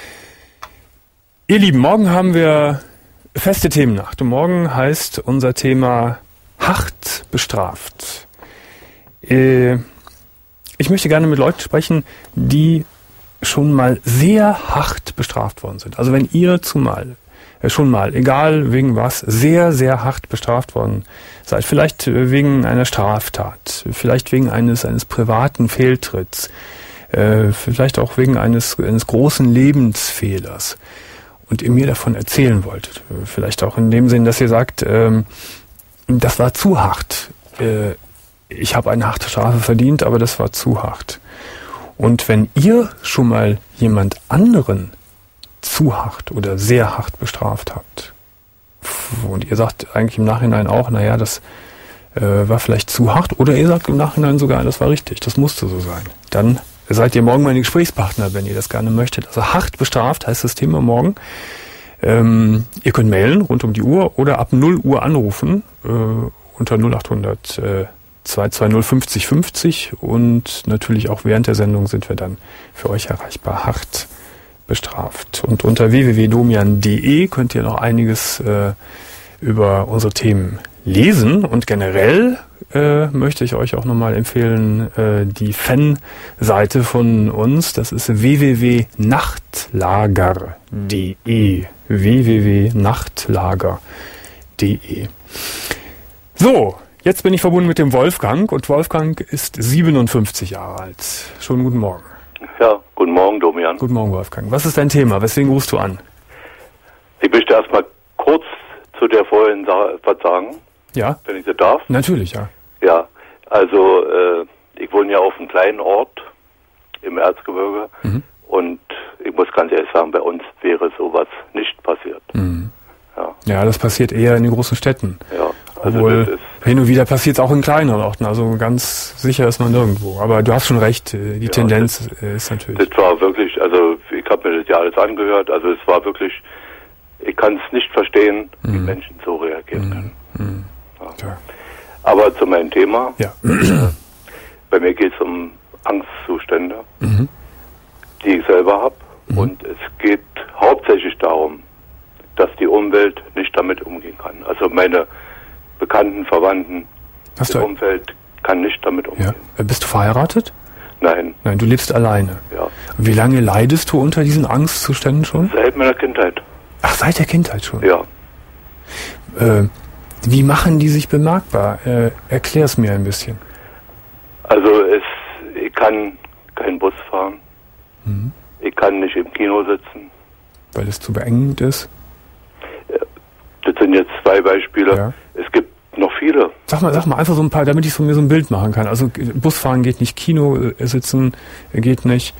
[SPEAKER 2] Ihr Lieben, morgen haben wir feste Themennacht. Und morgen heißt unser Thema hart bestraft. Äh, ich möchte gerne mit Leuten sprechen, die schon mal sehr hart bestraft worden sind. Also wenn ihr zumal schon mal, egal wegen was, sehr, sehr hart bestraft worden seid. Vielleicht wegen einer Straftat, vielleicht wegen eines eines privaten Fehltritts, äh, vielleicht auch wegen eines, eines großen Lebensfehlers. Und ihr mir davon erzählen wolltet. Vielleicht auch in dem Sinn, dass ihr sagt, ähm, das war zu hart. Äh, ich habe eine harte Strafe verdient, aber das war zu hart. Und wenn ihr schon mal jemand anderen zu hart oder sehr hart bestraft habt. Und ihr sagt eigentlich im Nachhinein auch, naja, das äh, war vielleicht zu hart. Oder ihr sagt im Nachhinein sogar, das war richtig, das musste so sein. Dann seid ihr morgen meine Gesprächspartner, wenn ihr das gerne möchtet. Also hart bestraft heißt das Thema morgen. Ähm, ihr könnt mailen rund um die Uhr oder ab null Uhr anrufen äh, unter null acht hundert äh, zwei zwei null fünfzig fünfzig und natürlich auch während der Sendung sind wir dann für euch erreichbar. Hart bestraft. Und unter w w w punkt domian punkt d e könnt ihr noch einiges äh, über unsere Themen lesen. Und generell äh, möchte ich euch auch nochmal empfehlen, äh, die Fanseite von uns. Das ist w w w punkt nachtlager punkt d e. w w w punkt nachtlager punkt d e. So, Jetzt bin ich verbunden mit dem Wolfgang und Wolfgang ist siebenundfünfzig Jahre alt. Schönen guten Morgen.
[SPEAKER 5] Ja, guten Morgen, Domian.
[SPEAKER 2] Guten Morgen, Wolfgang. Was ist dein Thema? Weswegen rufst du an?
[SPEAKER 5] Ich möchte erstmal kurz zu der vorhin Sache was sagen.
[SPEAKER 2] Ja?
[SPEAKER 5] Wenn ich das darf.
[SPEAKER 2] Natürlich, ja.
[SPEAKER 5] Ja, also äh, ich wohne ja auf einem kleinen Ort im Erzgebirge mhm. und ich muss ganz ehrlich sagen, bei uns wäre sowas nicht passiert.
[SPEAKER 2] Mhm.
[SPEAKER 5] Ja.
[SPEAKER 2] ja, das passiert eher in den großen Städten.
[SPEAKER 5] Ja, also
[SPEAKER 2] Obwohl,
[SPEAKER 5] das ist
[SPEAKER 2] hin und wieder passiert es auch in kleineren Orten, also ganz sicher ist man nirgendwo. Aber du hast schon recht, die ja, Tendenz das, ist natürlich...
[SPEAKER 5] Das war wirklich, also ich habe mir das ja alles angehört, also es war wirklich, ich kann es nicht verstehen, wie mhm. Menschen so reagieren können.
[SPEAKER 2] Mhm.
[SPEAKER 5] Ja. Ja. Aber zu meinem Thema,
[SPEAKER 2] ja.
[SPEAKER 5] bei mir geht es um Angstzustände,
[SPEAKER 2] mhm.
[SPEAKER 5] die ich selber habe
[SPEAKER 2] mhm.
[SPEAKER 5] und es geht hauptsächlich darum, dass die Umwelt nicht damit umgehen kann. Also meine Bekannten, Verwandten,
[SPEAKER 2] Hast
[SPEAKER 5] das
[SPEAKER 2] du...
[SPEAKER 5] Umfeld kann nicht damit umgehen.
[SPEAKER 2] Ja. Bist du verheiratet?
[SPEAKER 5] Nein.
[SPEAKER 2] Nein, du lebst alleine.
[SPEAKER 5] Ja.
[SPEAKER 2] Wie lange leidest du unter diesen Angstzuständen schon?
[SPEAKER 5] Seit meiner Kindheit.
[SPEAKER 2] Ach, seit der Kindheit schon?
[SPEAKER 5] Ja.
[SPEAKER 2] Äh, wie machen die sich bemerkbar? Äh, Erklär es mir ein bisschen.
[SPEAKER 5] Also es, ich kann keinen Bus fahren.
[SPEAKER 2] Mhm.
[SPEAKER 5] Ich kann nicht im Kino sitzen.
[SPEAKER 2] Weil es zu beengend ist?
[SPEAKER 5] Das sind jetzt zwei Beispiele.
[SPEAKER 2] Ja.
[SPEAKER 5] Es gibt noch viele.
[SPEAKER 2] Sag mal, sag mal einfach so ein paar, damit ich so mir so ein Bild machen kann. Also Busfahren geht nicht, Kino äh, sitzen geht nicht.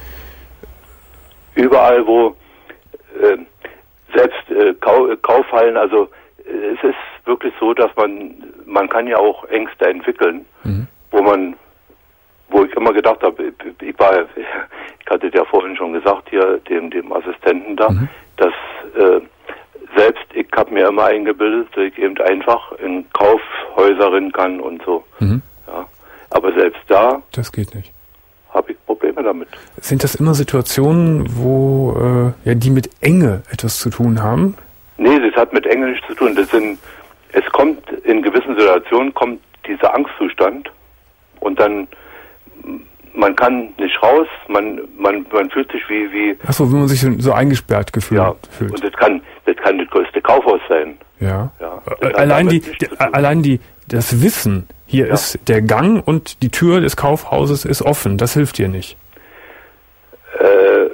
[SPEAKER 5] Überall, wo äh, selbst äh, Kau Kaufhallen, also äh, es ist wirklich so, dass man, man kann ja auch Ängste entwickeln, mhm. wo man, wo ich immer gedacht habe, ich, ich war, ich hatte ja vorhin schon gesagt hier, dem, dem Assistenten da, mhm. dass äh, selbst, ich habe mir immer eingebildet, dass ich eben einfach in Kaufhäuser rennen kann und so.
[SPEAKER 2] Mhm.
[SPEAKER 5] Ja. Aber selbst da...
[SPEAKER 2] Das geht nicht.
[SPEAKER 5] Habe ich Probleme damit.
[SPEAKER 2] Sind das immer Situationen, wo, äh, ja, die mit Enge etwas zu tun haben?
[SPEAKER 5] Nee, das hat mit Enge nichts zu tun. Das sind, es kommt, in gewissen Situationen kommt dieser Angstzustand und dann... Man kann nicht raus, man, man, man fühlt sich wie, wie...
[SPEAKER 2] Ach so, wenn man sich so, so eingesperrt gefühlt
[SPEAKER 5] ja,
[SPEAKER 2] fühlt.
[SPEAKER 5] Und das kann, das kann das größte Kaufhaus sein.
[SPEAKER 2] Ja.
[SPEAKER 5] ja
[SPEAKER 2] äh, allein die, die allein die, das Wissen, hier ja. ist der Gang und die Tür des Kaufhauses ist offen, das hilft dir nicht.
[SPEAKER 5] Äh,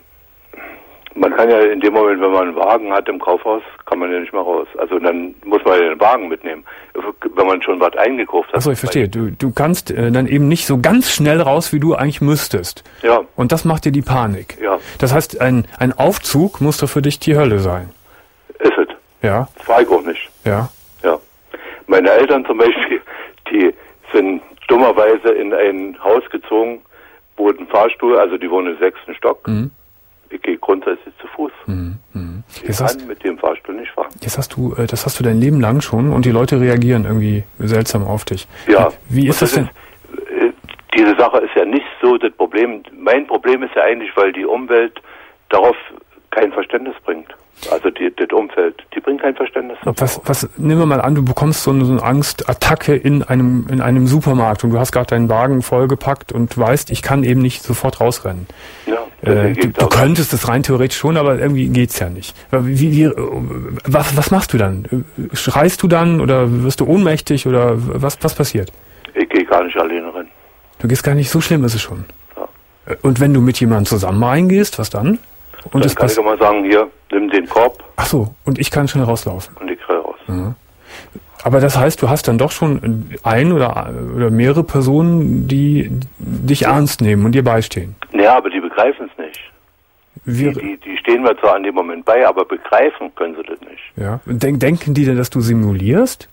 [SPEAKER 5] man kann ja in dem Moment, wenn man einen Wagen hat im Kaufhaus, kann man ja nicht mehr raus. Also dann muss man ja den Wagen mitnehmen, wenn man schon was eingekauft hat.
[SPEAKER 2] Achso, ich verstehe. Du, du kannst äh, dann eben nicht so ganz schnell raus, wie du eigentlich müsstest.
[SPEAKER 5] Ja.
[SPEAKER 2] Und das macht dir die Panik.
[SPEAKER 5] Ja.
[SPEAKER 2] Das heißt, ein, ein Aufzug muss doch für dich die Hölle sein.
[SPEAKER 5] Ist es.
[SPEAKER 2] Ja.
[SPEAKER 5] Das war ich auch nicht.
[SPEAKER 2] Ja.
[SPEAKER 5] Ja. Meine Eltern zum Beispiel, die sind dummerweise in ein Haus gezogen, wo ein Fahrstuhl, also die wohnen im sechsten Stock.
[SPEAKER 2] Mhm.
[SPEAKER 5] Ich gehe grundsätzlich zu Fuß.
[SPEAKER 2] Mhm. Mhm.
[SPEAKER 5] Ich
[SPEAKER 2] jetzt
[SPEAKER 5] kann
[SPEAKER 2] hast,
[SPEAKER 5] mit dem Fahrstuhl nicht fahren.
[SPEAKER 2] Jetzt hast du, äh, das hast du dein Leben lang schon und die Leute reagieren irgendwie seltsam auf dich.
[SPEAKER 5] Ja.
[SPEAKER 2] Wie, wie ist das, das denn?
[SPEAKER 5] Ist, äh, diese Sache ist ja nicht so das Problem. Mein Problem ist ja eigentlich, weil die Umwelt darauf kein Verständnis bringt. Also die, das Umfeld, die bringt kein Verständnis darauf.
[SPEAKER 2] Was, was, nehmen wir mal an, du bekommst so eine, so eine Angstattacke in einem, in einem Supermarkt und du hast gerade deinen Wagen vollgepackt und weißt, ich kann eben nicht sofort rausrennen.
[SPEAKER 5] Ja.
[SPEAKER 2] Äh, du, du könntest es rein theoretisch schon, aber irgendwie geht's ja nicht. Wie, wie, was, was machst du dann? Schreist du dann oder wirst du ohnmächtig oder was, was passiert?
[SPEAKER 5] Ich gehe gar nicht alleine rein.
[SPEAKER 2] Du gehst gar nicht, so schlimm ist es schon.
[SPEAKER 5] Ja.
[SPEAKER 2] Und wenn du mit jemandem zusammen reingehst, was dann? Und
[SPEAKER 5] dann kann ich immer sagen, hier, nimm den Korb.
[SPEAKER 2] Ach so, und ich kann schnell rauslaufen.
[SPEAKER 5] Und ich kriege raus.
[SPEAKER 2] Mhm. Aber das heißt, du hast dann doch schon ein oder, oder mehrere Personen, die dich ernst nehmen und dir beistehen.
[SPEAKER 5] Ja, aber die begreifen es nicht. Die, die, die stehen mir zwar an dem Moment bei, aber begreifen können sie das nicht.
[SPEAKER 2] Ja. Denk, denken die denn, dass du simulierst?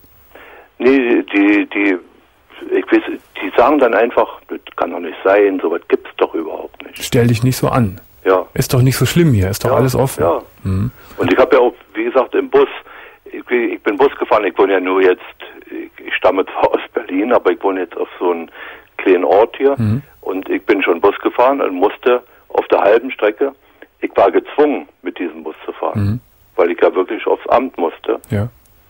[SPEAKER 5] Nee, die, die, ich weiß, die sagen dann einfach, das kann doch nicht sein, sowas gibt's doch überhaupt nicht.
[SPEAKER 2] Stell dich nicht so an.
[SPEAKER 5] Ja.
[SPEAKER 2] Ist doch nicht so schlimm hier, ist doch
[SPEAKER 5] ja,
[SPEAKER 2] alles offen.
[SPEAKER 5] Ja.
[SPEAKER 2] Mhm.
[SPEAKER 5] Und ich habe ja auch, wie gesagt, im Bus, ich, ich bin Bus gefahren, ich wohne ja nur jetzt, ich, ich stamme zwar aus Berlin, aber ich wohne jetzt auf so einem kleinen Ort hier
[SPEAKER 2] mhm.
[SPEAKER 5] und ich bin schon Bus gefahren und musste auf der halben Strecke, ich war gezwungen, mit diesem Bus zu fahren,
[SPEAKER 2] mhm.
[SPEAKER 5] weil ich ja wirklich aufs Amt musste.
[SPEAKER 2] Ja.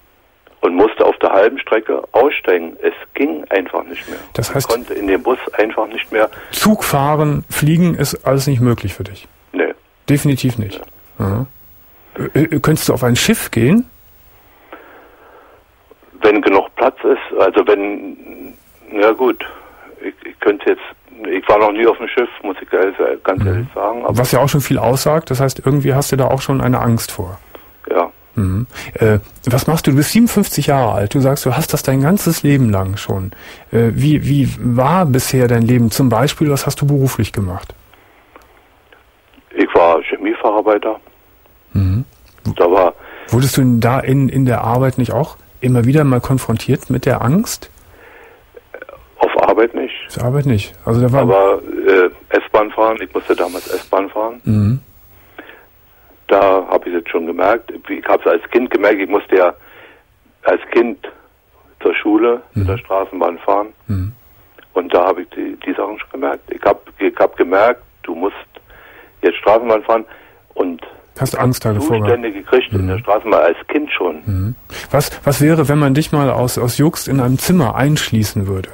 [SPEAKER 5] Und musste auf der halben Strecke aussteigen. Es ging einfach nicht mehr.
[SPEAKER 2] Das heißt,
[SPEAKER 5] ich konnte in dem Bus einfach nicht mehr...
[SPEAKER 2] Zug fahren, fliegen ist alles nicht möglich für dich?
[SPEAKER 5] Nee.
[SPEAKER 2] Definitiv nicht?
[SPEAKER 5] Nee.
[SPEAKER 2] Äh, könntest du auf ein Schiff gehen?
[SPEAKER 5] Wenn genug Platz ist, also wenn, ja gut, ich, ich könnte jetzt, ich war noch nie auf dem Schiff, muss ich ganz
[SPEAKER 2] mhm.
[SPEAKER 5] ehrlich sagen. Aber
[SPEAKER 2] was ja auch schon viel aussagt, das heißt, irgendwie hast du da auch schon eine Angst vor.
[SPEAKER 5] Ja.
[SPEAKER 2] Mhm. Äh, was machst du? Du bist siebenundfünfzig Jahre alt. Du sagst, du hast das dein ganzes Leben lang schon. Äh, wie, wie war bisher dein Leben? Zum Beispiel, was hast du beruflich gemacht?
[SPEAKER 5] Ich war Chemiefacharbeiter.
[SPEAKER 2] Mhm.
[SPEAKER 5] Da war.
[SPEAKER 2] Wurdest du denn da in, in der Arbeit nicht auch immer wieder mal konfrontiert mit der Angst?
[SPEAKER 5] Auf Arbeit nicht.
[SPEAKER 2] Auf Arbeit nicht. Also da war
[SPEAKER 5] Aber äh, S-Bahn fahren, ich musste damals S-Bahn fahren.
[SPEAKER 2] Mhm.
[SPEAKER 5] Da habe ich es schon gemerkt. Ich habe es als Kind gemerkt, ich musste ja als Kind zur Schule mhm. mit der Straßenbahn fahren. Mhm. Und da habe ich die, die Sachen schon gemerkt. Ich habe ich hab gemerkt, du musst jetzt Straßenbahn fahren und
[SPEAKER 2] hast Angst davor
[SPEAKER 5] Zustände gekriegt mhm. in der Straßenbahn als Kind schon.
[SPEAKER 2] Mhm. Was, was wäre, wenn man dich mal aus, aus Jux in einem Zimmer einschließen würde?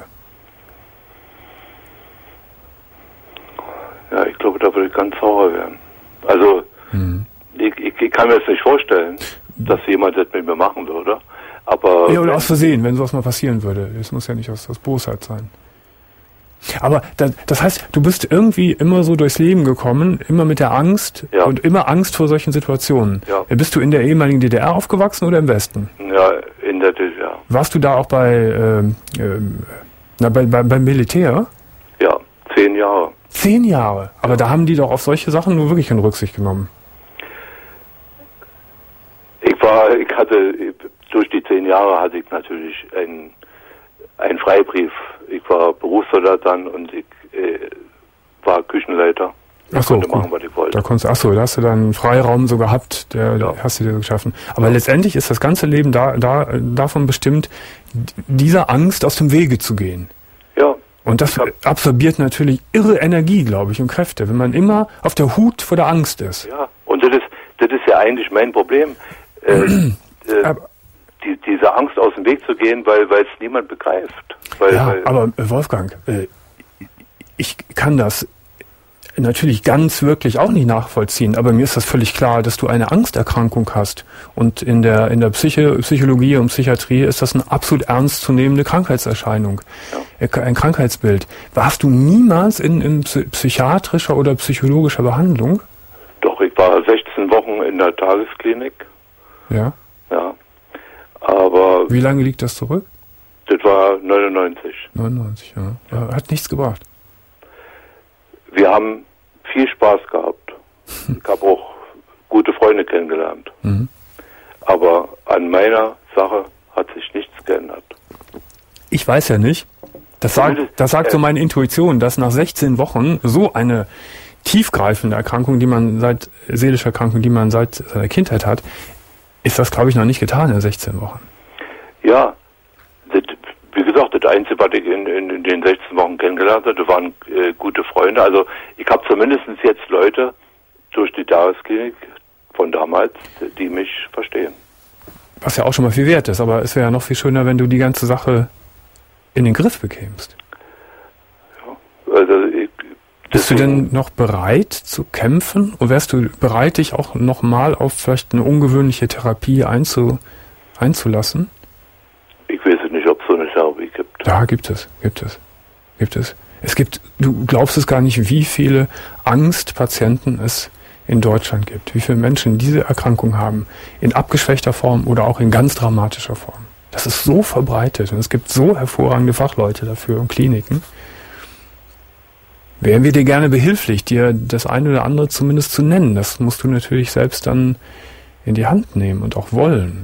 [SPEAKER 5] Ja, ich glaube, da würde ich ganz sauer werden. Also, mhm. ich, ich, ich kann mir das nicht vorstellen, dass jemand das mit mir machen würde. Aber
[SPEAKER 2] ja, oder aus Versehen, wenn sowas mal passieren würde. Es muss ja nicht aus, aus Bosheit sein. Aber das, das heißt, du bist irgendwie immer so durchs Leben gekommen, immer mit der Angst
[SPEAKER 5] ja.
[SPEAKER 2] und immer Angst vor solchen Situationen.
[SPEAKER 5] Ja.
[SPEAKER 2] Bist du in der ehemaligen D D R aufgewachsen oder im Westen?
[SPEAKER 5] Ja, in der D D R.
[SPEAKER 2] Warst du da auch bei, äh, äh, na, bei, bei beim Militär?
[SPEAKER 5] Ja, zehn Jahre.
[SPEAKER 2] Zehn Jahre? Aber ja. da haben die doch auf solche Sachen nur wirklich keine Rücksicht genommen.
[SPEAKER 5] Ich war, ich hatte, durch die zehn Jahre hatte ich natürlich einen, einen Freibrief. Ich war Berufssoldat dann und ich äh, war Küchenleiter. Ich
[SPEAKER 2] ach so,
[SPEAKER 5] konnte machen, was ich wollte.
[SPEAKER 2] Da konntest, ach so, da hast du dann einen Freiraum so gehabt, der
[SPEAKER 5] ja.
[SPEAKER 2] hast du dir so geschaffen. Aber ja. letztendlich ist das ganze Leben da, da, davon bestimmt, dieser Angst aus dem Wege zu gehen.
[SPEAKER 5] Ja.
[SPEAKER 2] Und das absorbiert natürlich irre Energie, glaube ich, und Kräfte, wenn man immer auf der Hut vor der Angst ist.
[SPEAKER 5] Ja, und das ist, das ist ja eigentlich mein Problem. Äh, äh, die, diese Angst aus dem Weg zu gehen, weil weil es niemand begreift. Weil,
[SPEAKER 2] ja,
[SPEAKER 5] weil
[SPEAKER 2] aber äh, Wolfgang, äh, ich kann das natürlich ganz wirklich auch nicht nachvollziehen, aber mir ist das völlig klar, dass du eine Angsterkrankung hast. Und in der in der Psyche, Psychologie und Psychiatrie ist das eine absolut ernstzunehmende Krankheitserscheinung, ja. ein Krankheitsbild. Warst du niemals in, in psychiatrischer oder psychologischer Behandlung?
[SPEAKER 5] Doch, ich war sechzehn Wochen in der Tagesklinik.
[SPEAKER 2] Ja.
[SPEAKER 5] Ja. Aber
[SPEAKER 2] wie lange liegt das zurück?
[SPEAKER 5] Das war neunundneunzig.
[SPEAKER 2] neunundneunzig, ja. ja. Hat nichts gebracht.
[SPEAKER 5] Wir haben viel Spaß gehabt. Ich habe auch gute Freunde kennengelernt. Mhm. Aber an meiner Sache hat sich nichts geändert.
[SPEAKER 2] Ich weiß ja nicht. Das sagt, das sagt so meine Intuition, dass nach sechzehn Wochen so eine tiefgreifende Erkrankung, die man seit, seelische Erkrankung, die man seit seiner Kindheit hat, ist das, glaube ich, noch nicht getan in sechzehn Wochen.
[SPEAKER 5] Ja, das, wie gesagt, das Einzige, was ich in, in, in den sechzehn Wochen kennengelernt habe, das waren äh, gute Freunde. Also ich habe zumindest jetzt Leute durch die Tagesklinik von damals, die mich verstehen.
[SPEAKER 2] Was ja auch schon mal viel wert ist, aber es wäre ja noch viel schöner, wenn du die ganze Sache in den Griff bekämst.
[SPEAKER 5] Ja, also ich,
[SPEAKER 2] bist du denn noch bereit zu kämpfen? Und wärst du bereit, dich auch nochmal auf vielleicht eine ungewöhnliche Therapie einzu, einzulassen?
[SPEAKER 5] Ich weiß nicht, ob es so eine Therapie gibt.
[SPEAKER 2] Ja, gibt es, gibt es, gibt es. Es gibt, du glaubst es gar nicht, wie viele Angstpatienten es in Deutschland gibt, wie viele Menschen diese Erkrankung haben, in abgeschwächter Form oder auch in ganz dramatischer Form. Das ist so verbreitet und es gibt so hervorragende Fachleute dafür und Kliniken. Wären wir dir gerne behilflich, dir das eine oder andere zumindest zu nennen. Das musst du natürlich selbst dann in die Hand nehmen und auch wollen.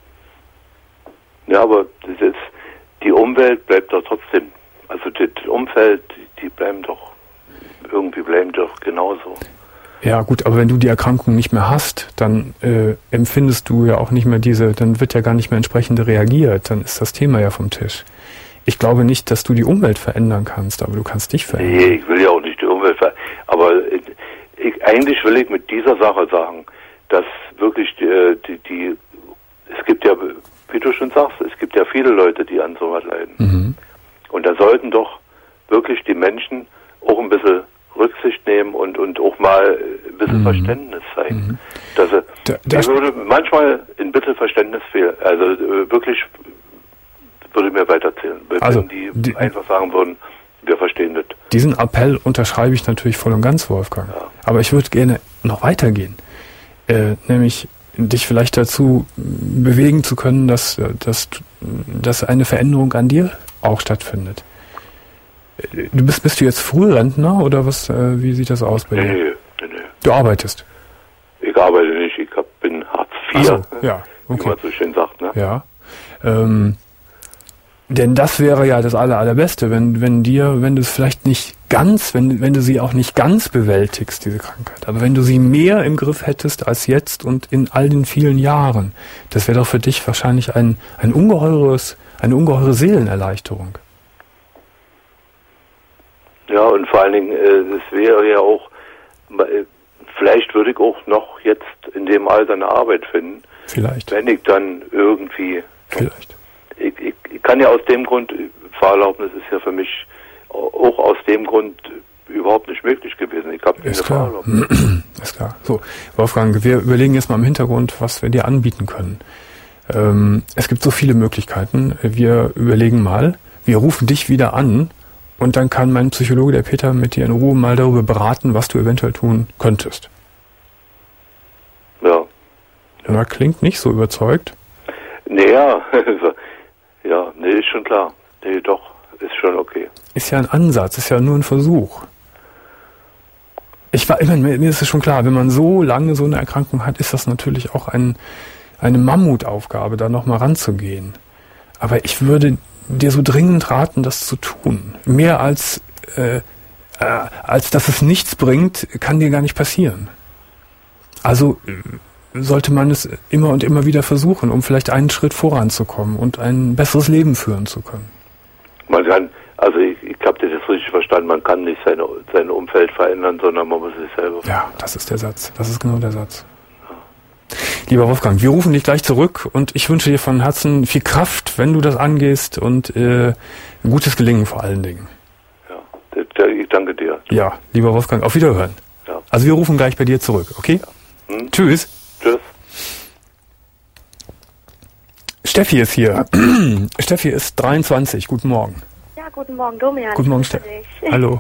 [SPEAKER 5] Ja, aber das ist, die Umwelt bleibt doch trotzdem. Also das Umfeld, die bleiben doch, irgendwie bleiben doch genauso.
[SPEAKER 2] Ja gut, aber wenn du die Erkrankung nicht mehr hast, dann äh, empfindest du ja auch nicht mehr diese, dann wird ja gar nicht mehr entsprechend reagiert, dann ist das Thema ja vom Tisch. Ich glaube nicht, dass du die Umwelt verändern kannst, aber du kannst dich verändern.
[SPEAKER 5] Nee, ich will ja auch nicht die Umwelt verändern. Aber ich, eigentlich will ich mit dieser Sache sagen, dass wirklich die, die, die, es gibt ja, wie du schon sagst, es gibt ja viele Leute, die an sowas leiden. Mhm. Und da sollten doch wirklich die Menschen auch ein bisschen Rücksicht nehmen und, und auch mal ein bisschen mhm. Verständnis zeigen. Mhm. Dass er, da, das würde manchmal ein bisschen Verständnis fehlen. Also wirklich würde mir weiterzählen. Wenn
[SPEAKER 2] Also,
[SPEAKER 5] die,
[SPEAKER 2] die
[SPEAKER 5] einfach sagen würden, wir verstehen das.
[SPEAKER 2] Diesen Appell unterschreibe ich natürlich voll und ganz, Wolfgang.
[SPEAKER 5] Ja.
[SPEAKER 2] Aber ich würde gerne noch weitergehen. Äh, nämlich dich vielleicht dazu bewegen zu können, dass, dass, dass eine Veränderung an dir auch stattfindet. Du bist, bist du jetzt Frührentner oder was? Äh, wie sieht das aus bei dir?
[SPEAKER 5] Nee, nee, nee.
[SPEAKER 2] Du arbeitest?
[SPEAKER 5] Ich arbeite nicht, ich hab, bin Hartz vier,
[SPEAKER 2] Ach so, ja,
[SPEAKER 5] wie
[SPEAKER 2] okay.
[SPEAKER 5] man so schön sagt. Ne?
[SPEAKER 2] Ja. Ähm, denn das wäre ja das aller, allerbeste, wenn, wenn dir, wenn du es vielleicht nicht ganz, wenn, wenn du sie auch nicht ganz bewältigst, diese Krankheit, aber wenn du sie mehr im Griff hättest als jetzt und in all den vielen Jahren, das wäre doch für dich wahrscheinlich ein, ein ungeheures, eine ungeheure Seelenerleichterung.
[SPEAKER 5] Ja, und vor allen Dingen, äh, es wäre ja auch, äh, vielleicht würde ich auch noch jetzt in dem Alter eine Arbeit finden.
[SPEAKER 2] Vielleicht.
[SPEAKER 5] Wenn ich dann irgendwie...
[SPEAKER 2] Vielleicht.
[SPEAKER 5] Ich, ich, ich kann ja aus dem Grund, Fahrerlaubnis ist ja für mich auch aus dem Grund überhaupt nicht möglich gewesen. Ich habe keine Fahrerlaubnis.
[SPEAKER 2] Ist klar. So, Wolfgang, wir überlegen jetzt mal im Hintergrund, was wir dir anbieten können. Ähm, es gibt so viele Möglichkeiten. Wir überlegen mal, wir rufen dich wieder an und dann kann mein Psychologe, der Peter, mit dir in Ruhe mal darüber beraten, was du eventuell tun könntest.
[SPEAKER 5] Ja.
[SPEAKER 2] Ja, klingt nicht so überzeugt.
[SPEAKER 5] Naja, ja, nee, ist schon klar. Nee, doch, ist schon okay.
[SPEAKER 2] Ist ja ein Ansatz, ist ja nur ein Versuch. Ich war immer, mir ist es schon klar, wenn man so lange so eine Erkrankung hat, ist das natürlich auch ein, eine Mammutaufgabe, da nochmal ranzugehen. Aber ich würde dir so dringend raten, das zu tun. Mehr als, äh, äh, als dass es nichts bringt, kann dir gar nicht passieren. Also sollte man es immer und immer wieder versuchen, um vielleicht einen Schritt voranzukommen und ein besseres Leben führen zu können.
[SPEAKER 5] Man kann, also ich, ich habe das jetzt richtig verstanden, man kann nicht seine, sein Umfeld verändern, sondern man muss sich selber verändern.
[SPEAKER 2] Ja, das ist der Satz. Das ist genau der Satz. Lieber Wolfgang, wir rufen dich gleich zurück und ich wünsche dir von Herzen viel Kraft, wenn du das angehst und äh, gutes Gelingen vor allen Dingen.
[SPEAKER 5] Ja, ich danke dir.
[SPEAKER 2] Ja, lieber Wolfgang, auf Wiederhören.
[SPEAKER 5] Ja.
[SPEAKER 2] Also wir rufen gleich bei dir zurück, okay?
[SPEAKER 5] Ja. Hm?
[SPEAKER 2] Tschüss.
[SPEAKER 5] Tschüss.
[SPEAKER 2] Steffi ist hier. Steffi ist dreiundzwanzig. Guten Morgen.
[SPEAKER 6] Ja, guten Morgen, Domian.
[SPEAKER 2] Guten Morgen, Steffi. Hallo.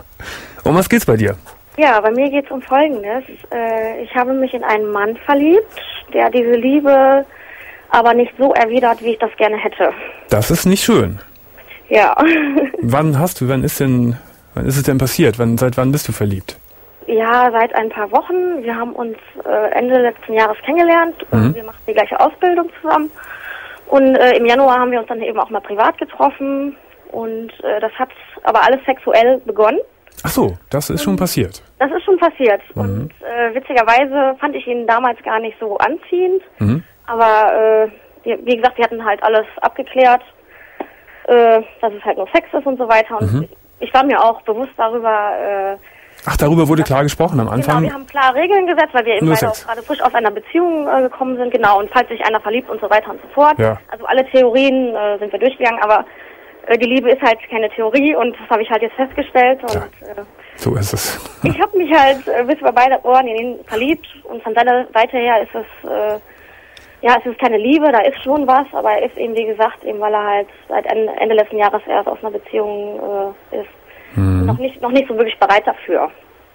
[SPEAKER 2] Um was geht's bei dir?
[SPEAKER 6] Ja, bei mir geht es um Folgendes. Äh, ich habe mich in einen Mann verliebt, der diese Liebe aber nicht so erwidert, wie ich das gerne hätte.
[SPEAKER 2] Das ist nicht schön.
[SPEAKER 6] Ja.
[SPEAKER 2] Wann hast du, wann ist denn, wann ist es denn passiert? Wann, seit wann bist du verliebt?
[SPEAKER 6] Ja, seit ein paar Wochen. Wir haben uns äh, Ende letzten Jahres kennengelernt.
[SPEAKER 2] Mhm.
[SPEAKER 6] Wir machen die gleiche Ausbildung zusammen. Und äh, im Januar haben wir uns dann eben auch mal privat getroffen. Und äh, das hat aber alles sexuell begonnen.
[SPEAKER 2] Ach so, das ist schon passiert.
[SPEAKER 6] Das ist schon passiert.
[SPEAKER 2] Mhm.
[SPEAKER 6] Und äh, witzigerweise fand ich ihn damals gar nicht so anziehend.
[SPEAKER 2] Mhm.
[SPEAKER 6] Aber äh, wie, wie gesagt, wir hatten halt alles abgeklärt, äh, dass es halt nur Sex ist und so weiter. Und
[SPEAKER 2] Mhm.
[SPEAKER 6] ich, ich war mir auch bewusst darüber. Äh,
[SPEAKER 2] Ach, darüber wurde klar gesprochen am Anfang?
[SPEAKER 6] Genau, wir haben klare Regeln gesetzt, weil wir eben
[SPEAKER 2] Nur
[SPEAKER 6] beide auch
[SPEAKER 2] Sex.
[SPEAKER 6] gerade frisch aus einer Beziehung äh, gekommen sind. Genau, und falls sich einer verliebt und so weiter und so fort.
[SPEAKER 2] Ja.
[SPEAKER 6] Also alle Theorien äh, sind wir durchgegangen, aber äh, die Liebe ist halt keine Theorie und das habe ich halt jetzt festgestellt. Und
[SPEAKER 2] Ja.
[SPEAKER 6] äh,
[SPEAKER 2] So ist es.
[SPEAKER 6] ich habe mich halt äh, bis über beide Ohren in ihn verliebt und von seiner Seite her ist es, äh, ja, es ist keine Liebe, da ist schon was, aber er ist eben, wie gesagt, eben weil er halt seit Ende, Ende letzten Jahres erst aus einer Beziehung äh, ist,
[SPEAKER 2] Mhm.
[SPEAKER 6] noch nicht noch nicht so wirklich bereit dafür.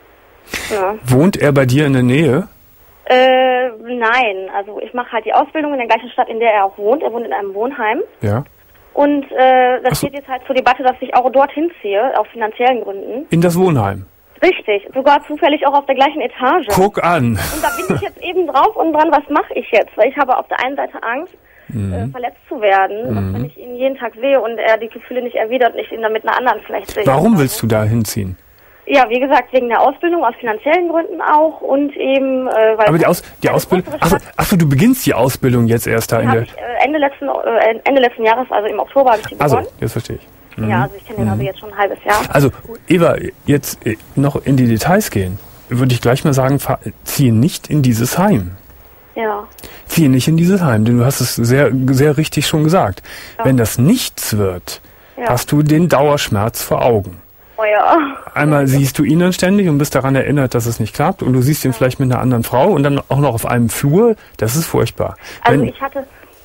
[SPEAKER 6] Ja.
[SPEAKER 2] Wohnt er bei dir in der Nähe?
[SPEAKER 6] Äh, nein, also ich mache halt die Ausbildung in der gleichen Stadt, in der er auch wohnt. Er wohnt in einem Wohnheim.
[SPEAKER 2] Ja.
[SPEAKER 6] Und äh, das
[SPEAKER 2] Ach so.
[SPEAKER 6] steht jetzt halt zur Debatte, dass ich auch dorthin ziehe, aus finanziellen Gründen.
[SPEAKER 2] In das Wohnheim?
[SPEAKER 6] Richtig, sogar zufällig auch auf der gleichen Etage.
[SPEAKER 2] Guck an.
[SPEAKER 6] Und da bin ich jetzt eben drauf und dran, was mache ich jetzt? Weil ich habe auf der einen Seite Angst,
[SPEAKER 2] Mhm.
[SPEAKER 6] äh, verletzt zu werden,
[SPEAKER 2] Mhm.
[SPEAKER 6] dass wenn ich ihn jeden Tag sehe und er die Gefühle nicht erwidert und ich ihn dann mit einer anderen vielleicht sehe.
[SPEAKER 2] Warum willst du da hinziehen?
[SPEAKER 6] Ja, wie gesagt, wegen der Ausbildung, aus finanziellen Gründen auch und eben, äh, weil...
[SPEAKER 2] Aber die, Aus, die
[SPEAKER 6] eine
[SPEAKER 2] Ausbildung...
[SPEAKER 6] größere
[SPEAKER 2] Achso,
[SPEAKER 6] Stadt-
[SPEAKER 2] achso, du beginnst die Ausbildung jetzt erst da
[SPEAKER 6] Die
[SPEAKER 2] in
[SPEAKER 6] habe
[SPEAKER 2] der...
[SPEAKER 6] ich äh, Ende letzten äh, Ende letzten Jahres, also im Oktober habe ich die
[SPEAKER 2] Also,
[SPEAKER 6] begonnen.
[SPEAKER 2] jetzt verstehe ich. Mhm.
[SPEAKER 6] Ja, also ich kenne den also jetzt schon ein halbes Jahr.
[SPEAKER 2] Also, Eva, jetzt äh, noch in die Details gehen, würde ich gleich mal sagen, fahr, ziehe nicht in dieses Heim.
[SPEAKER 6] Ja.
[SPEAKER 2] Ziehe nicht in dieses Heim, denn du hast es sehr, sehr richtig schon gesagt.
[SPEAKER 6] Ja.
[SPEAKER 2] Wenn das nichts wird,
[SPEAKER 6] Ja.
[SPEAKER 2] hast du den Dauerschmerz vor Augen.
[SPEAKER 6] Oh ja.
[SPEAKER 2] Einmal siehst du ihn dann ständig und bist daran erinnert, dass es nicht klappt, und du siehst ihn vielleicht mit einer anderen Frau und dann auch noch auf einem Flur. Das ist furchtbar.
[SPEAKER 6] Also
[SPEAKER 2] Wenn,
[SPEAKER 6] ich hatte,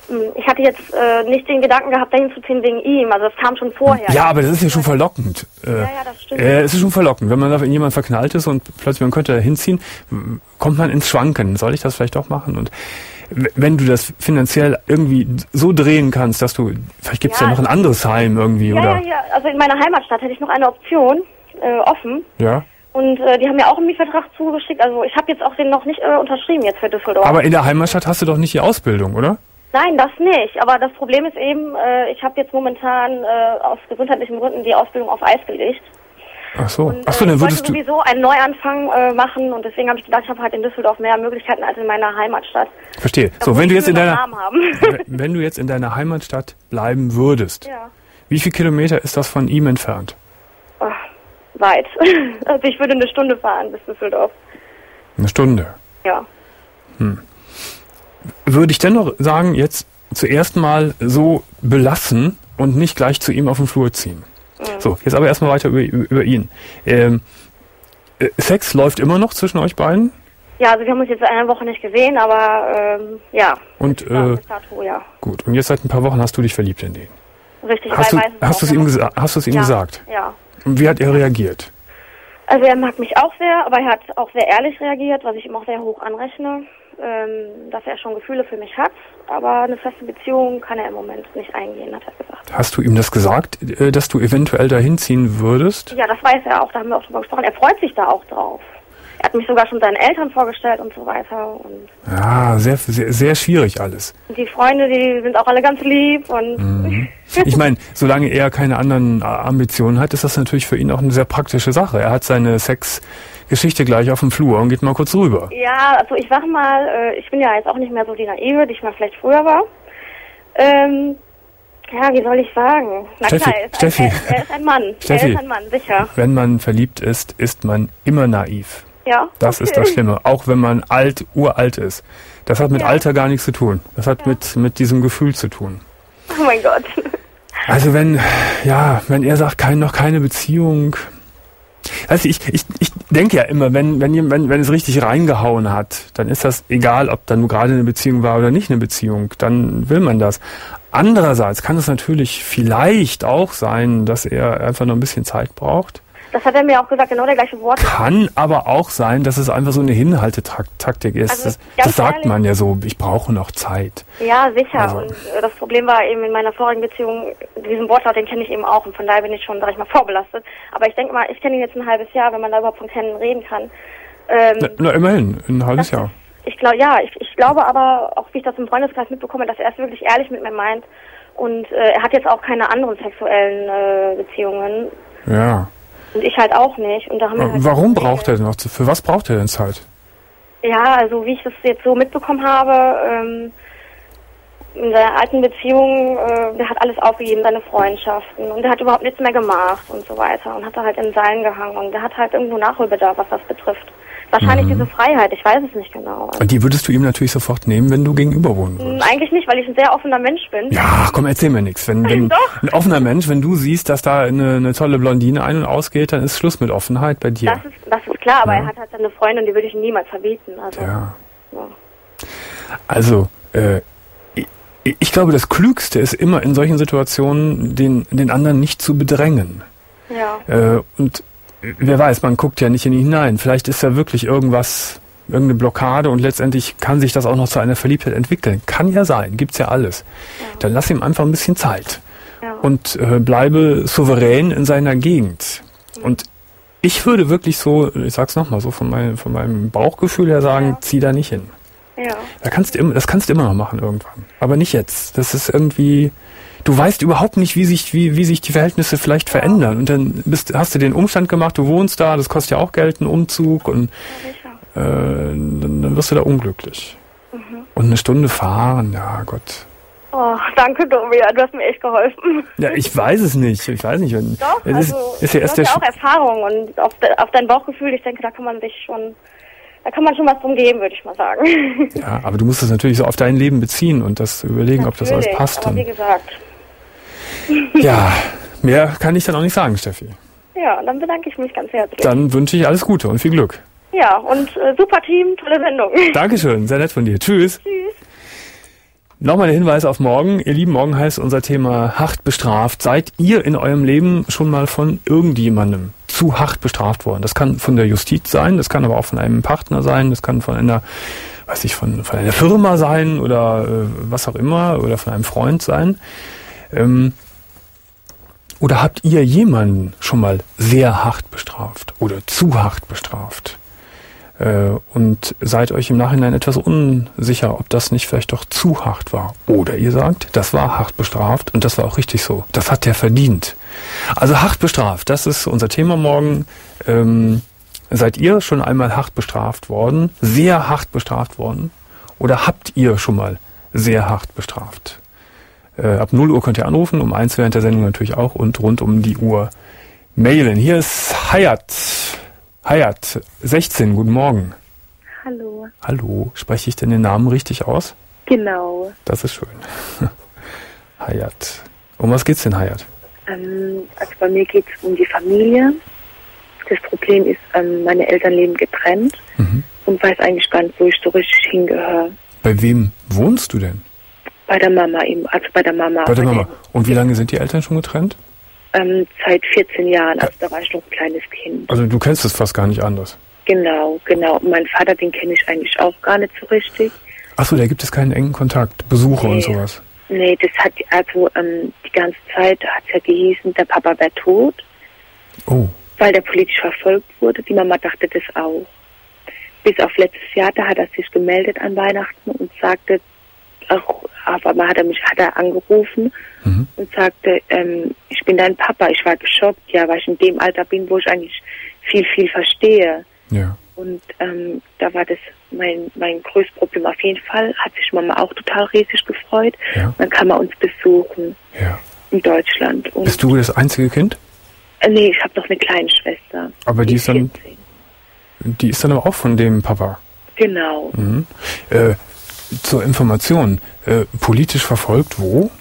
[SPEAKER 6] Ich hatte jetzt äh, nicht den Gedanken gehabt, dahin zu ziehen wegen ihm. Also das kam schon vorher.
[SPEAKER 2] Ja, aber das ist ja schon verlockend.
[SPEAKER 6] Ja, ja, das stimmt.
[SPEAKER 2] Äh, es ist schon verlockend. Wenn man da in jemand verknallt ist und plötzlich man könnte da hinziehen, kommt man ins Schwanken. Soll ich das vielleicht auch machen? Und wenn du das finanziell irgendwie so drehen kannst, dass du, vielleicht gibt es ja, ja noch ein anderes Heim irgendwie,
[SPEAKER 6] ja,
[SPEAKER 2] oder?
[SPEAKER 6] Ja, ja, also in meiner Heimatstadt hätte ich noch eine Option äh, offen.
[SPEAKER 2] Ja.
[SPEAKER 6] Und äh, die haben mir auch einen Mietvertrag zugeschickt. Also ich habe jetzt auch den noch nicht äh, unterschrieben jetzt für Düsseldorf.
[SPEAKER 2] Aber in der Heimatstadt hast du doch nicht die Ausbildung, oder?
[SPEAKER 6] Nein, das nicht. Aber das Problem ist eben, äh, ich habe jetzt momentan äh, aus gesundheitlichen Gründen die Ausbildung auf Eis gelegt.
[SPEAKER 2] Ach so.
[SPEAKER 6] Und,
[SPEAKER 2] Ach so,
[SPEAKER 6] äh,
[SPEAKER 2] dann
[SPEAKER 6] ich
[SPEAKER 2] würdest
[SPEAKER 6] wollte
[SPEAKER 2] du
[SPEAKER 6] sowieso einen Neuanfang äh, machen und deswegen habe ich gedacht, ich habe halt in Düsseldorf mehr Möglichkeiten als in meiner Heimatstadt.
[SPEAKER 2] Verstehe.
[SPEAKER 6] Da
[SPEAKER 2] So, wenn du jetzt in deiner
[SPEAKER 6] Namen haben.
[SPEAKER 2] wenn du jetzt in deiner Heimatstadt bleiben würdest,
[SPEAKER 6] ja.
[SPEAKER 2] Wie viel Kilometer ist das von ihm entfernt?
[SPEAKER 6] Ach, weit. Also ich würde eine Stunde fahren bis Düsseldorf.
[SPEAKER 2] Eine Stunde?
[SPEAKER 6] Ja.
[SPEAKER 2] Hm. Würde ich dennoch sagen, jetzt zuerst mal so belassen und nicht gleich zu ihm auf den Flur ziehen. Mhm. So, jetzt aber erstmal weiter über, über ihn. Ähm, äh, Sex läuft immer noch zwischen euch beiden?
[SPEAKER 6] Ja, also wir haben uns jetzt eine Woche nicht gesehen, aber ähm, ja.
[SPEAKER 2] Und äh,
[SPEAKER 6] Tattoo, ja.
[SPEAKER 2] Gut, und jetzt seit ein paar Wochen hast du dich verliebt in den.
[SPEAKER 6] Richtig,
[SPEAKER 2] hast du,
[SPEAKER 6] weiß
[SPEAKER 2] hast du es ihm, gesa- hast du es ihm
[SPEAKER 6] ja,
[SPEAKER 2] gesagt?
[SPEAKER 6] Ja.
[SPEAKER 2] Und wie hat er reagiert?
[SPEAKER 6] Also er mag mich auch sehr, aber er hat auch sehr ehrlich reagiert, was ich ihm auch sehr hoch anrechne, ähm, dass er schon Gefühle für mich hat, aber eine feste Beziehung kann er im Moment nicht eingehen, hat er gesagt.
[SPEAKER 2] Hast du ihm das gesagt, äh, dass du eventuell dahin ziehen würdest?
[SPEAKER 6] Ja, das weiß er auch, da haben wir auch drüber gesprochen. Er freut sich da auch drauf. Er hat mich sogar schon seinen Eltern vorgestellt und so weiter. Und
[SPEAKER 2] ja, sehr, sehr, sehr schwierig alles.
[SPEAKER 6] die Freunde, die sind auch alle ganz lieb. Und
[SPEAKER 2] mhm. Ich meine, solange er keine anderen Ambitionen hat, ist das natürlich für ihn auch eine sehr praktische Sache. Er hat seine Sexgeschichte gleich auf dem Flur und geht mal kurz rüber.
[SPEAKER 6] Ja, also ich sag mal, ich bin ja jetzt auch nicht mehr so die Naive, die ich mal vielleicht früher war. Ähm, ja, wie soll ich sagen? Na
[SPEAKER 2] Steffi,
[SPEAKER 6] klar, er ist,
[SPEAKER 2] Steffi,
[SPEAKER 6] ein, er, er ist ein Mann.
[SPEAKER 2] Steffi,
[SPEAKER 6] er ist ein Mann, sicher.
[SPEAKER 2] Wenn man verliebt ist, ist man immer naiv.
[SPEAKER 6] Ja,
[SPEAKER 2] das
[SPEAKER 6] okay.
[SPEAKER 2] ist das Schlimme, auch wenn man alt, uralt ist. Das hat mit
[SPEAKER 6] ja.
[SPEAKER 2] Alter gar nichts zu tun. Das hat ja. mit, mit diesem Gefühl zu tun.
[SPEAKER 6] Oh mein Gott.
[SPEAKER 2] Also wenn, ja, wenn er sagt, kein, noch keine Beziehung. Also ich, ich, ich denke ja immer, wenn, wenn, wenn, wenn es richtig reingehauen hat, dann ist das egal, ob da nur gerade eine Beziehung war oder nicht eine Beziehung. Dann will man das. Andererseits kann es natürlich vielleicht auch sein, dass er einfach noch ein bisschen Zeit braucht.
[SPEAKER 6] Das hat er mir auch gesagt, genau der gleiche Wort.
[SPEAKER 2] Kann aber auch sein, dass es einfach so eine Hinhaltetaktik ist. Also, das das sagt ehrlich, man ja so, ich brauche noch Zeit.
[SPEAKER 6] Ja, sicher.
[SPEAKER 2] Also.
[SPEAKER 6] Und äh, das Problem war eben in meiner vorigen Beziehung, diesen Wortlaut, den kenne ich eben auch. Und von daher bin ich schon, sag ich mal, vorbelastet. Aber ich denke mal, ich kenne ihn jetzt ein halbes Jahr, wenn man da überhaupt von kennen reden kann. Ähm,
[SPEAKER 2] na, na, immerhin, ein halbes Jahr.
[SPEAKER 6] Ist, ich glaube, ja, ich, ich glaube aber, auch wie ich das im Freundeskreis mitbekomme, dass er es wirklich ehrlich mit mir meint. Und äh, er hat jetzt auch keine anderen sexuellen äh, Beziehungen.
[SPEAKER 2] Ja.
[SPEAKER 6] Und ich halt auch nicht. Und da haben wir halt
[SPEAKER 2] Warum braucht er denn noch? Für was braucht er denn Zeit?
[SPEAKER 6] Ja, also wie ich das jetzt so mitbekommen habe, ähm, in seiner alten Beziehung, äh, der hat alles aufgegeben, seine Freundschaften. Und der hat überhaupt nichts mehr gemacht und so weiter. Und hat da halt in Seilen gehangen. Und der hat halt irgendwo Nachholbedarf, was das betrifft. Wahrscheinlich mhm. diese Freiheit, ich weiß es nicht genau.
[SPEAKER 2] Und die würdest du ihm natürlich sofort nehmen, wenn du gegenüber wohnen würdest?
[SPEAKER 6] Eigentlich nicht, weil ich ein sehr offener Mensch bin.
[SPEAKER 2] Ja, komm, erzähl mir nichts. Wenn, wenn
[SPEAKER 6] Doch.
[SPEAKER 2] ein offener Mensch, wenn du siehst, dass da eine, eine tolle Blondine ein- und ausgeht, dann ist Schluss mit Offenheit bei dir.
[SPEAKER 6] Das ist, das ist klar, aber
[SPEAKER 2] ja.
[SPEAKER 6] er hat halt seine Freundin, die würde ich ihm niemals verbieten. Also,
[SPEAKER 2] ja.
[SPEAKER 6] ja.
[SPEAKER 2] Also, äh, ich, ich glaube, das Klügste ist immer in solchen Situationen, den, den anderen nicht zu bedrängen.
[SPEAKER 6] Ja.
[SPEAKER 2] Äh, und wer weiß, man guckt ja nicht in ihn hinein. Vielleicht ist da wirklich irgendwas, irgendeine Blockade und letztendlich kann sich das auch noch zu einer Verliebtheit entwickeln. Kann ja sein, gibt's ja alles. Ja. Dann lass ihm einfach ein bisschen Zeit. Ja. Und äh, bleibe souverän in seiner Gegend. Mhm. Und ich würde wirklich so, ich sag's nochmal, so von, mein, von meinem Bauchgefühl her sagen, ja. zieh da nicht hin.
[SPEAKER 6] Ja.
[SPEAKER 2] Da kannst du immer, das kannst du immer noch machen irgendwann. Aber nicht jetzt. Das ist irgendwie... Du weißt überhaupt nicht, wie sich, wie, wie sich die Verhältnisse vielleicht ja. verändern. Und dann bist, hast du den Umstand gemacht, du wohnst da, das kostet ja auch Geld, ein Umzug. Und ja, äh, dann, dann wirst du da unglücklich. Mhm. Und eine Stunde fahren, ja Gott.
[SPEAKER 6] Oh, danke, Domia, du hast mir echt geholfen.
[SPEAKER 2] Ja, ich weiß es nicht. Ich weiß nicht.
[SPEAKER 6] Doch,
[SPEAKER 2] es
[SPEAKER 6] also,
[SPEAKER 2] ist, ist ja erst
[SPEAKER 6] du hast
[SPEAKER 2] der
[SPEAKER 6] ja auch Erfahrung und auf, de, auf dein Bauchgefühl, ich denke, da kann man sich schon... Da kann man schon was drum geben, würde ich mal sagen.
[SPEAKER 2] Ja, aber du musst das natürlich so auf dein Leben beziehen und das überlegen,
[SPEAKER 6] natürlich,
[SPEAKER 2] ob das alles passt.
[SPEAKER 6] Aber wie gesagt.
[SPEAKER 2] Ja, mehr kann ich dann auch nicht sagen, Steffi.
[SPEAKER 6] Ja, dann bedanke ich mich ganz herzlich.
[SPEAKER 2] Dann wünsche ich alles Gute und viel Glück.
[SPEAKER 6] Ja, und äh, super Team, tolle Sendung.
[SPEAKER 2] Dankeschön, sehr nett von dir. Tschüss.
[SPEAKER 6] Tschüss.
[SPEAKER 2] Nochmal der Hinweis auf morgen. Ihr Lieben, morgen heißt unser Thema hart bestraft. Seid ihr in eurem Leben schon mal von irgendjemandem zu hart bestraft worden? Das kann von der Justiz sein, das kann aber auch von einem Partner sein, das kann von einer, weiß ich, von, von einer Firma sein oder äh, was auch immer oder von einem Freund sein. Ähm, oder habt ihr jemanden schon mal sehr hart bestraft oder zu hart bestraft? Und seid euch im Nachhinein etwas unsicher, ob das nicht vielleicht doch zu hart war. Oder ihr sagt, das war hart bestraft und das war auch richtig so. Das hat der verdient. Also hart bestraft, das ist unser Thema morgen. Ähm, seid ihr schon einmal hart bestraft worden? Sehr hart bestraft worden? Oder habt ihr schon mal sehr hart bestraft? Äh, ab null Uhr könnt ihr anrufen, um eins während der Sendung natürlich auch und rund um die Uhr mailen. Hier ist Hayat. Hayat, sechzehn, guten Morgen.
[SPEAKER 7] Hallo.
[SPEAKER 2] Hallo, spreche ich denn den Namen richtig aus?
[SPEAKER 7] Genau.
[SPEAKER 2] Das ist schön. Hayat. Um was geht's denn, Hayat?
[SPEAKER 7] Ähm, also bei mir geht es um die Familie. Das Problem ist, ähm, meine Eltern leben getrennt mhm. und weiß eigentlich gar nicht, wo ich so richtig hingehöre.
[SPEAKER 2] Bei wem wohnst du denn?
[SPEAKER 7] Bei der Mama eben, also bei der Mama.
[SPEAKER 2] Bei der Mama. Und wie lange sind die Eltern schon getrennt?
[SPEAKER 7] Ähm, seit vierzehn Jahren, also da war ich noch ein kleines Kind.
[SPEAKER 2] Also du kennst es fast gar nicht anders?
[SPEAKER 7] Genau, genau. Und meinen Vater, den kenne ich eigentlich auch gar nicht so richtig.
[SPEAKER 2] Achso, da gibt es keinen engen Kontakt, Besuche nee. und sowas?
[SPEAKER 7] Nee, das hat, also ähm, die ganze Zeit hat es ja gehießen, der Papa wäre tot.
[SPEAKER 2] Oh. Weil
[SPEAKER 7] der politisch verfolgt wurde. Die Mama dachte das auch. Bis auf letztes Jahr, da hat er sich gemeldet an Weihnachten und sagte, auch, auf einmal hat er mich, hat er angerufen mhm. und sagte, ähm, ich bin dein Papa. Ich war geschockt, ja, weil ich in dem Alter bin, wo ich eigentlich viel, viel verstehe.
[SPEAKER 2] Ja.
[SPEAKER 7] Und ähm, da war das mein, mein größtes Problem. Auf jeden Fall hat sich Mama auch total riesig gefreut.
[SPEAKER 2] Ja.
[SPEAKER 7] Dann kann man uns besuchen
[SPEAKER 2] ja.
[SPEAKER 7] in Deutschland. Und
[SPEAKER 2] bist du das einzige Kind?
[SPEAKER 7] Äh, nee, ich habe noch eine kleine Schwester.
[SPEAKER 2] Aber die, die ist dann, die ist dann aber auch von dem Papa?
[SPEAKER 7] Genau.
[SPEAKER 2] Mhm. Äh, zur Information, äh, politisch verfolgt wo?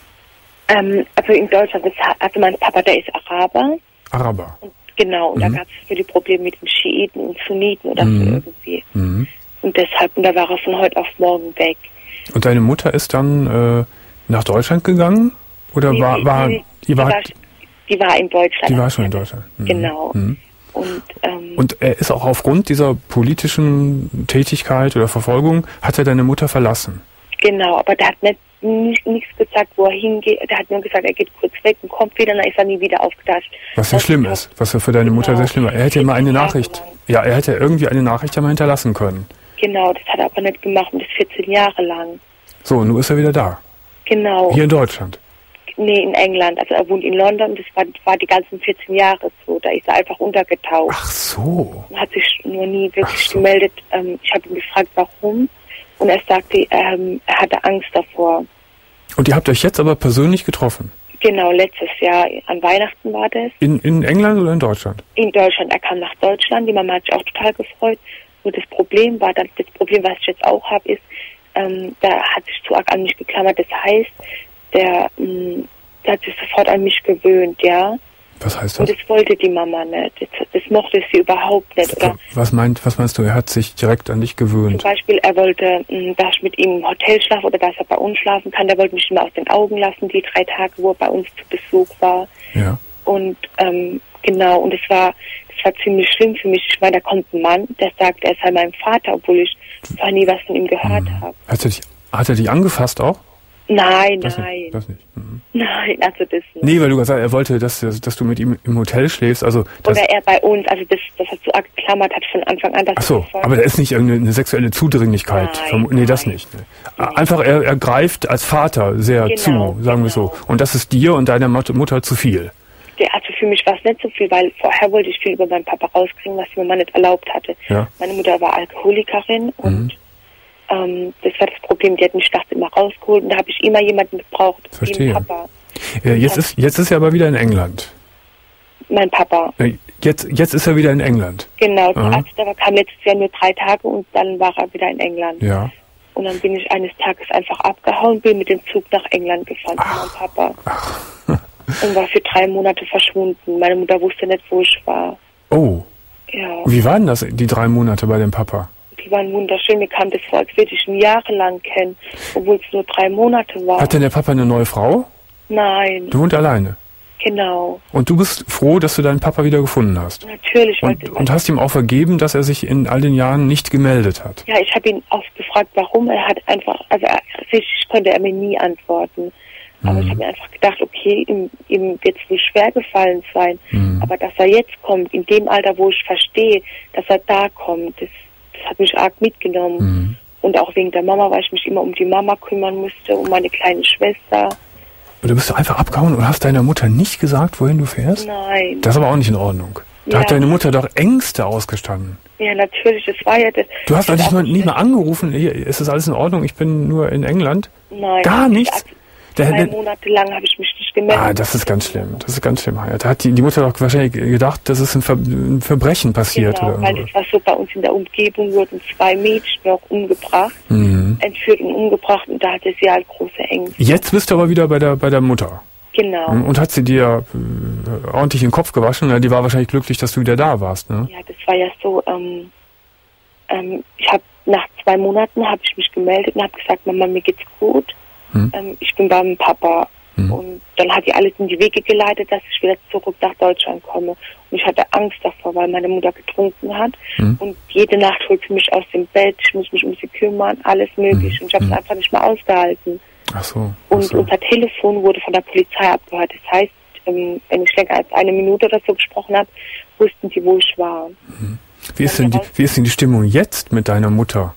[SPEAKER 7] Ähm, also in Deutschland, ist, also mein Papa, der ist Araber.
[SPEAKER 2] Araber.
[SPEAKER 7] Und, genau, und mhm. da gab es viele Probleme mit den Schiiten und Sunniten oder
[SPEAKER 2] mhm.
[SPEAKER 7] so irgendwie.
[SPEAKER 2] Mhm.
[SPEAKER 7] Und deshalb, und da war er von heute auf morgen weg.
[SPEAKER 2] Und deine Mutter ist dann äh, nach Deutschland gegangen? Oder
[SPEAKER 7] nee,
[SPEAKER 2] war, war,
[SPEAKER 7] nee,
[SPEAKER 2] die, war,
[SPEAKER 7] war, die war in Deutschland.
[SPEAKER 2] Die war schon in Deutschland. Mhm.
[SPEAKER 7] Genau.
[SPEAKER 2] Mhm.
[SPEAKER 7] Und, ähm,
[SPEAKER 2] und er ist auch aufgrund dieser politischen Tätigkeit oder Verfolgung, hat er deine Mutter verlassen?
[SPEAKER 7] Genau, aber der hat nicht, nicht, nichts gesagt, wo er hingeht. Der hat nur gesagt, er geht kurz weg und kommt wieder, dann ist er nie wieder aufgedacht.
[SPEAKER 2] Was sehr schlimm ist, was für deine Mutter genau. sehr schlimm war. Er hätte ja mal eine Nachricht, ja, er hätte irgendwie eine Nachricht ja mal hinterlassen können.
[SPEAKER 7] Genau, das hat er aber nicht gemacht und das vierzehn Jahre lang.
[SPEAKER 2] So, und nun ist er wieder da?
[SPEAKER 7] Genau.
[SPEAKER 2] Hier in Deutschland?
[SPEAKER 7] Nee, in England. Also er wohnt in London, das war, war die ganzen vierzehn Jahre so. Da ist er einfach untergetaucht.
[SPEAKER 2] Ach so.
[SPEAKER 7] Hat sich nur nie wirklich
[SPEAKER 2] so.
[SPEAKER 7] gemeldet. Ähm, ich habe ihn gefragt, warum. Und er sagte, ähm, er hatte Angst davor.
[SPEAKER 2] Und ihr habt euch jetzt aber persönlich getroffen?
[SPEAKER 7] Genau, letztes Jahr an Weihnachten war das.
[SPEAKER 2] In, in England oder in Deutschland?
[SPEAKER 7] In Deutschland. Er kam nach Deutschland. Die Mama hat sich auch total gefreut. Nur das Problem war, dann, das Problem, was ich jetzt auch habe, ist, ähm, da hat sich zu arg an mich geklammert. Das heißt, der, mh, der hat sich sofort an mich gewöhnt, ja.
[SPEAKER 2] Was heißt das?
[SPEAKER 7] Und das wollte die Mama nicht. Das, das mochte sie überhaupt nicht. Oder
[SPEAKER 2] was meint, was meinst du? Er hat sich direkt an dich gewöhnt?
[SPEAKER 7] Zum Beispiel, er wollte, mh, dass ich mit ihm im Hotel schlafe oder dass er bei uns schlafen kann. Der wollte mich immer aus den Augen lassen, die drei Tage, wo er bei uns zu Besuch war.
[SPEAKER 2] Ja.
[SPEAKER 7] Und ähm, genau, und es war, das war ziemlich schlimm für mich. Ich meine, da kommt ein Mann, der sagt, er sei mein Vater, obwohl ich vorher nie was von ihm gehört mhm. habe.
[SPEAKER 2] Hat er dich, hat er dich angefasst auch?
[SPEAKER 7] Nein,
[SPEAKER 2] das
[SPEAKER 7] nein.
[SPEAKER 2] Nicht, das nicht. Mhm.
[SPEAKER 7] Nein, also das nicht.
[SPEAKER 2] Nee, weil du gesagt hast, er wollte, dass, dass du mit ihm im Hotel schläfst. Also das
[SPEAKER 7] oder er bei uns, also das, das hat so geklammert hat von Anfang an. Dass
[SPEAKER 2] Ach so, aber da ist nicht irgendeine sexuelle Zudringlichkeit.
[SPEAKER 7] Nein,
[SPEAKER 2] nee, das nicht. Nee. Nein. Einfach, er, er greift als Vater sehr genau, zu, sagen genau. wir so. Und das ist dir und deiner Mutter zu viel.
[SPEAKER 7] Der, also für mich war es nicht so viel, weil vorher wollte ich viel über meinen Papa rauskriegen, was die Mama nicht erlaubt hatte.
[SPEAKER 2] Ja.
[SPEAKER 7] Meine Mutter war Alkoholikerin und
[SPEAKER 2] mhm.
[SPEAKER 7] ähm, das war das Problem. Die hat mich nachts immer rausgeholt und da habe ich immer jemanden gebraucht,
[SPEAKER 2] Verstehe.
[SPEAKER 7] wie Papa.
[SPEAKER 2] Ja, jetzt ist jetzt ist er aber wieder in England.
[SPEAKER 7] Mein Papa.
[SPEAKER 2] Jetzt jetzt ist er wieder in England.
[SPEAKER 7] Genau, der Arzt aber kam letztes Jahr nur drei Tage und dann war er wieder in England.
[SPEAKER 2] Ja.
[SPEAKER 7] Und dann bin ich eines Tages einfach abgehauen, bin mit dem Zug nach England gefahren zu meinem Papa.
[SPEAKER 2] Ach.
[SPEAKER 7] Und war für drei Monate verschwunden. Meine Mutter wusste nicht, wo ich war.
[SPEAKER 2] Oh.
[SPEAKER 7] Ja.
[SPEAKER 2] Wie waren das, die drei Monate bei dem Papa?
[SPEAKER 7] Die die waren wunderschön. Mir kam das vor, als würde ich ihn jahrelang kennen, obwohl es nur drei Monate war.
[SPEAKER 2] Hat denn der Papa eine neue Frau?
[SPEAKER 7] Nein.
[SPEAKER 2] Du wohnst alleine?
[SPEAKER 7] Genau.
[SPEAKER 2] Und du bist froh, dass du deinen Papa wieder gefunden hast?
[SPEAKER 7] Natürlich.
[SPEAKER 2] Und, und hast ihm auch vergeben, dass er sich in all den Jahren nicht gemeldet hat?
[SPEAKER 7] Ja, ich habe ihn oft gefragt, warum. Er hat einfach, also er, richtig konnte er mir nie antworten. Aber mhm. ich habe mir einfach gedacht, okay, ihm, ihm wird es wohl schwer gefallen sein. Mhm. Aber dass er jetzt kommt, in dem Alter, wo ich verstehe, dass er da kommt, das, das hat mich arg mitgenommen. Mhm. Und auch wegen der Mama, weil ich mich immer um die Mama kümmern musste, um meine kleine Schwester.
[SPEAKER 2] Und du bist einfach abgehauen und hast deiner Mutter nicht gesagt, wohin du fährst?
[SPEAKER 7] Nein.
[SPEAKER 2] Das ist aber auch nicht in Ordnung. Da ja. hat deine Mutter doch Ängste ausgestanden.
[SPEAKER 7] Ja, natürlich, das war ja das.
[SPEAKER 2] Du hast doch nicht mal, nicht mal angerufen, hier, ist das alles in Ordnung, ich bin nur in England?
[SPEAKER 7] Nein.
[SPEAKER 2] Gar nichts?
[SPEAKER 7] Drei der, Monate lang habe ich mich nicht gemeldet.
[SPEAKER 2] Ah, das ist ganz schlimm, das ist ganz schlimm. Da hat die, die Mutter doch wahrscheinlich gedacht, dass es ein, Ver, ein Verbrechen passiert.
[SPEAKER 7] Genau,
[SPEAKER 2] oder
[SPEAKER 7] weil es war so, bei uns in der Umgebung wurden zwei Mädchen auch umgebracht, mhm. entführt und umgebracht, und da hatte sie halt große Ängste.
[SPEAKER 2] Jetzt bist du aber wieder bei der, bei der Mutter.
[SPEAKER 7] Genau.
[SPEAKER 2] Und hat sie dir äh, ordentlich den Kopf gewaschen? Ja, die war wahrscheinlich glücklich, dass du wieder da warst, ne?
[SPEAKER 7] Ja, das war ja so, ähm, ähm, ich habe nach zwei Monaten habe ich mich gemeldet und habe gesagt, Mama, mir geht's gut. Hm. Ähm, ich bin beim Papa. Hm. Und dann hat die alles in die Wege geleitet, dass ich wieder zurück nach Deutschland komme. Und ich hatte Angst davor, weil meine Mutter getrunken hat. Hm. Und jede Nacht holt sie mich aus dem Bett, ich muss mich um sie kümmern, alles möglich. Hm. Und ich habe es hm. einfach nicht mehr ausgehalten.
[SPEAKER 2] Ach so. Ach
[SPEAKER 7] und
[SPEAKER 2] so.
[SPEAKER 7] unser Telefon wurde von der Polizei abgehört. Das heißt, ähm, wenn ich länger als eine Minute oder so gesprochen habe, wussten sie, wo ich war.
[SPEAKER 2] Hm. Wie ist, denn die, wie ist denn die Stimmung jetzt mit deiner Mutter?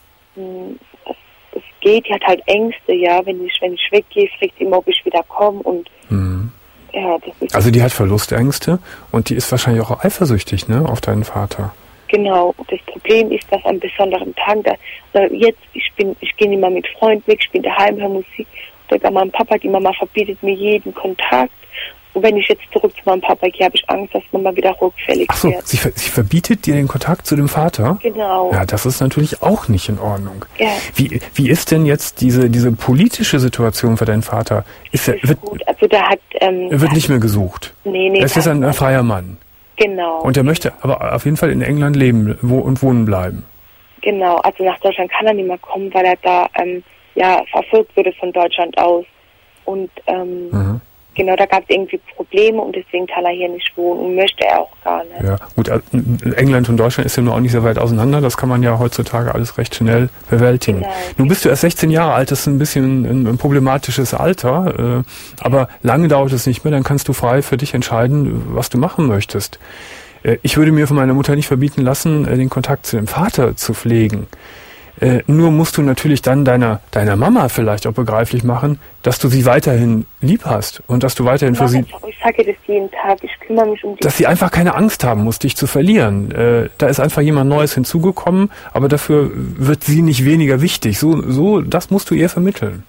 [SPEAKER 7] Hm. Es geht, die hat halt Ängste, ja, wenn ich, wenn ich weggehe, fragt sie immer, ob ich wieder komme, und
[SPEAKER 2] mhm.
[SPEAKER 7] ja, das ist...
[SPEAKER 2] Also die hat Verlustängste und die ist wahrscheinlich auch eifersüchtig, ne, auf deinen Vater.
[SPEAKER 7] Genau, das Problem ist, dass an besonderen Tagen, da, da jetzt, ich bin, ich gehe nicht mal mit Freunden weg, ich bin daheim, höre Musik, und bei meinem Papa, die Mama verbietet mir jeden Kontakt. Und wenn ich jetzt zurück zu meinem Papa gehe, habe ich Angst, dass Mama wieder rückfällig
[SPEAKER 2] Ach so,
[SPEAKER 7] wird.
[SPEAKER 2] sie, sie verbietet dir den Kontakt zu dem Vater?
[SPEAKER 7] Genau.
[SPEAKER 2] Ja, das ist natürlich auch nicht in Ordnung.
[SPEAKER 7] Ja.
[SPEAKER 2] Wie, wie ist denn jetzt diese, diese politische Situation für deinen Vater? Ist er, wird,
[SPEAKER 7] gut. Also der hat... Ähm,
[SPEAKER 2] er wird nicht mehr gesucht?
[SPEAKER 7] Nee, nee.
[SPEAKER 2] Er ist jetzt ein, ein freier Mann?
[SPEAKER 7] Genau.
[SPEAKER 2] Und er möchte aber auf jeden Fall in England leben wo, und wohnen bleiben?
[SPEAKER 7] Genau, also nach Deutschland kann er nicht mehr kommen, weil er da ähm, ja verfolgt wurde von Deutschland aus. Und ähm, mhm. genau, da gab es irgendwie Probleme, und deswegen kann er hier nicht wohnen und möchte er auch gar nicht.
[SPEAKER 2] Ja, gut, England und Deutschland ist ja nur auch nicht sehr weit auseinander, das kann man ja heutzutage alles recht schnell bewältigen. Genau. Nun bist du erst sechzehn Jahre alt, das ist ein bisschen ein, ein problematisches Alter, äh, aber lange dauert es nicht mehr, dann kannst du frei für dich entscheiden, was du machen möchtest. Äh, ich würde mir von meiner Mutter nicht verbieten lassen, äh, den Kontakt zu dem Vater zu pflegen. Äh, nur musst du natürlich dann deiner deiner Mama vielleicht auch begreiflich machen, dass du sie weiterhin lieb hast und dass du weiterhin für sie...
[SPEAKER 7] Ich sage das jeden Tag, ich kümmere mich um die...
[SPEAKER 2] Dass sie einfach keine Angst haben muss, dich zu verlieren. Äh, da ist einfach jemand Neues hinzugekommen, aber dafür wird sie nicht weniger wichtig. So, so, das musst du ihr vermitteln.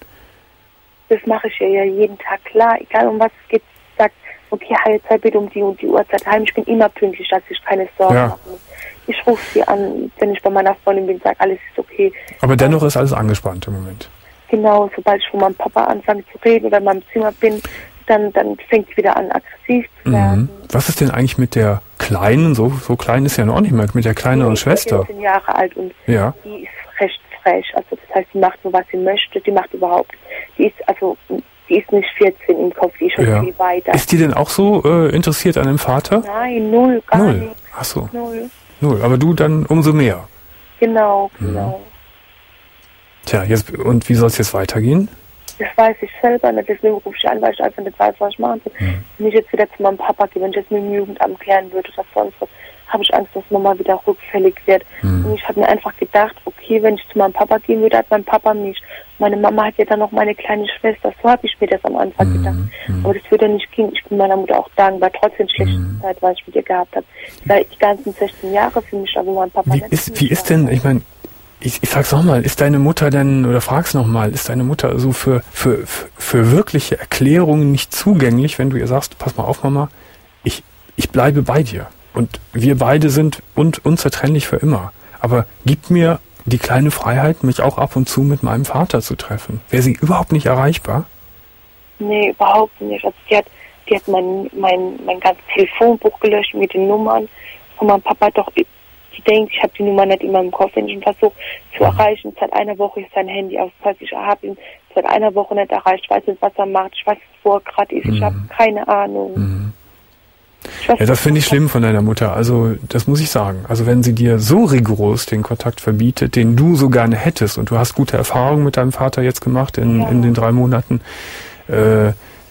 [SPEAKER 7] Das mache ich ihr ja jeden Tag klar, egal um was es geht. Sagt, okay, jetzt bitte um die und die Uhrzeit heim. Ich bin immer pünktlich, dass ich keine Sorgen
[SPEAKER 2] ja.
[SPEAKER 7] machen muss. Ich rufe sie an, wenn ich bei meiner Freundin bin, sage, alles ist okay.
[SPEAKER 2] Aber dennoch ist alles angespannt im Moment.
[SPEAKER 7] Genau, sobald ich von meinem Papa anfange zu reden oder in meinem Zimmer bin, dann, dann fängt sie wieder an, aggressiv zu werden.
[SPEAKER 2] Mhm. Was ist denn eigentlich mit der Kleinen, so, so klein ist ja noch nicht mehr, mit der kleineren
[SPEAKER 7] die
[SPEAKER 2] Schwester?
[SPEAKER 7] Die ist vierzehn Jahre alt und
[SPEAKER 2] ja.
[SPEAKER 7] die ist recht frech. Also das heißt, die macht nur, was sie möchte, die macht überhaupt, die ist also... Die ist nicht vierzehn im Kopf, die ist schon
[SPEAKER 2] ja.
[SPEAKER 7] viel weiter.
[SPEAKER 2] Ist die denn auch so äh, interessiert an dem Vater?
[SPEAKER 7] Nein, null, gar
[SPEAKER 2] null.
[SPEAKER 7] nicht.
[SPEAKER 2] Ach so.
[SPEAKER 7] Null.
[SPEAKER 2] Null, aber du dann umso mehr.
[SPEAKER 7] Genau,
[SPEAKER 2] mhm.
[SPEAKER 7] genau.
[SPEAKER 2] Tja, jetzt, und wie soll es jetzt weitergehen?
[SPEAKER 7] Das weiß ich selber nicht, deswegen rufe ich an, weil ich einfach nicht weiß, was ich machen soll. Mhm. Wenn ich jetzt wieder zu meinem Papa gehe, wenn ich jetzt mit dem Jugendamt klären würde oder sonst was, habe ich Angst, dass Mama wieder rückfällig wird. Mhm. Und ich habe mir einfach gedacht, okay, wenn ich zu meinem Papa gehen würde, hat mein Papa mich. Meine Mama hat ja dann noch meine kleine Schwester. So habe ich mir das am Anfang mhm. gedacht. Mhm. Aber das würde nicht gehen. Ich bin meiner Mutter auch dankbar, trotz der schlechten mhm. Zeit, was ich mit ihr gehabt habe. Weil die ganzen sechzehn Jahre für mich, aber mein Papa...
[SPEAKER 2] Wie ist, wie ist denn, ich meine, ich, ich frag's nochmal, ist deine Mutter denn, oder frag's nochmal, ist deine Mutter so für, für, für wirkliche Erklärungen nicht zugänglich, wenn du ihr sagst, pass mal auf, Mama, ich, ich bleibe bei dir. Und wir beide sind un- unzertrennlich für immer. Aber gib mir die kleine Freiheit, mich auch ab und zu mit meinem Vater zu treffen. Wäre sie überhaupt nicht erreichbar?
[SPEAKER 7] Nee, überhaupt nicht. Also die hat, die hat mein, mein, mein ganzes Telefonbuch gelöscht mit den Nummern von meinem Papa. Doch die denkt, ich habe die Nummer nicht in meinem Kopf, wenn ich ihn versuche zu erreichen. Seit einer Woche ist sein Handy aus. Das heißt, ich habe ihn seit einer Woche nicht erreicht. Ich weiß nicht, was er macht. Ich weiß nicht, wo er gerade ist. Mhm. Ich habe keine Ahnung.
[SPEAKER 2] Mhm. Weiß, ja, das finde ich schlimm von deiner Mutter. Also, das muss ich sagen. Also, wenn sie dir so rigoros den Kontakt verbietet, den du so gerne hättest, und du hast gute Erfahrungen mit deinem Vater jetzt gemacht in, ja. in den drei Monaten, äh,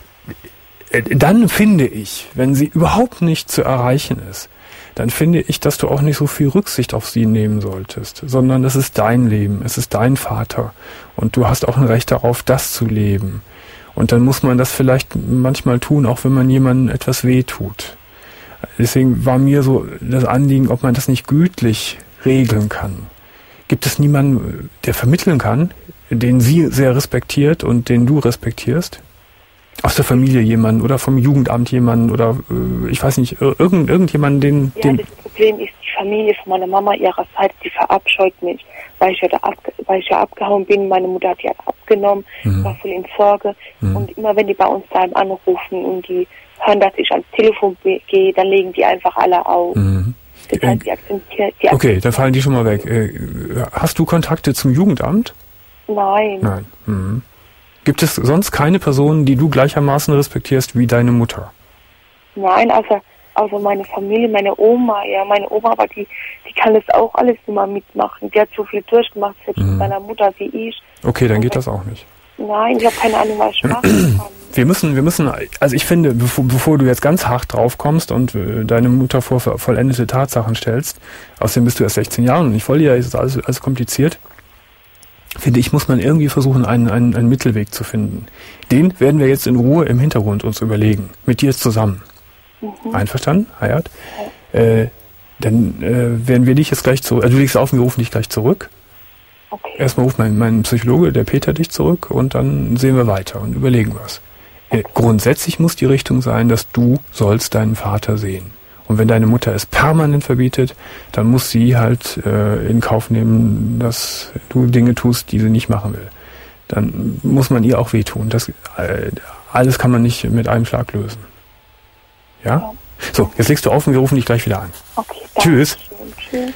[SPEAKER 2] dann finde ich, wenn sie überhaupt nicht zu erreichen ist, dann finde ich, dass du auch nicht so viel Rücksicht auf sie nehmen solltest, sondern es ist dein Leben, es ist dein Vater und du hast auch ein Recht darauf, das zu leben. Und dann muss man das vielleicht manchmal tun, auch wenn man jemandem etwas wehtut. Deswegen war mir so das Anliegen, ob man das nicht gütlich regeln kann. Gibt es niemanden, der vermitteln kann, den sie sehr respektiert und den du respektierst? Aus der Familie jemanden oder vom Jugendamt jemanden oder äh, ich weiß nicht, irgend, irgendjemanden, den...
[SPEAKER 7] Ja,
[SPEAKER 2] den
[SPEAKER 7] das Problem ist, die Familie von meiner Mama ihrerseits, die verabscheut mich, weil ich ja, da abge- weil ich ja abgehauen bin. Meine Mutter hat die halt abgenommen, mhm. war voll in Sorge. Mhm. Und immer wenn die bei uns daheim anrufen und die hören, dass ich ans Telefon gehe, dann legen die einfach alle auf. Mhm. Das heißt, die akzeptieren... Die
[SPEAKER 2] okay, dann fallen die schon mal weg. Äh, hast du Kontakte zum Jugendamt?
[SPEAKER 7] Nein.
[SPEAKER 2] Nein. Mhm. Gibt es sonst keine Person, die du gleichermaßen respektierst wie deine Mutter?
[SPEAKER 7] Nein, außer, außer meine Familie, meine Oma. Ja, meine Oma, aber die, die kann das auch alles immer mitmachen. Die hat so viel durchgemacht, selbst mhm. mit meiner Mutter wie ich.
[SPEAKER 2] Okay, dann geht das auch nicht.
[SPEAKER 7] Nein, ich habe keine Ahnung, was ich machen kann.
[SPEAKER 2] Wir müssen, wir müssen, also ich finde, bevor, bevor du jetzt ganz hart drauf kommst und äh, deine Mutter vor vollendete Tatsachen stellst, außerdem bist du erst sechzehn Jahre und ich wollte ja, ist alles, alles kompliziert, finde ich, muss man irgendwie versuchen, einen, einen, einen Mittelweg zu finden. Den werden wir jetzt in Ruhe im Hintergrund uns überlegen. Mit dir zusammen. Mhm. Einverstanden, Hayat? Ja. Äh, dann äh, werden wir dich jetzt gleich zurück, also du legst auf, wir rufen dich gleich zurück.
[SPEAKER 7] Okay.
[SPEAKER 2] Erstmal ruft mein, mein Psychologe, der Peter, dich zurück und dann sehen wir weiter und überlegen was. Äh, grundsätzlich muss die Richtung sein, dass du sollst deinen Vater sehen. Und wenn deine Mutter es permanent verbietet, dann muss sie halt äh, in Kauf nehmen, dass du Dinge tust, die sie nicht machen will. Dann muss man ihr auch wehtun. Das, äh, alles kann man nicht mit einem Schlag lösen. Ja? Ja? So, jetzt legst du auf und wir rufen dich gleich wieder an.
[SPEAKER 7] Okay,
[SPEAKER 2] Tschüss.
[SPEAKER 7] Tschüss.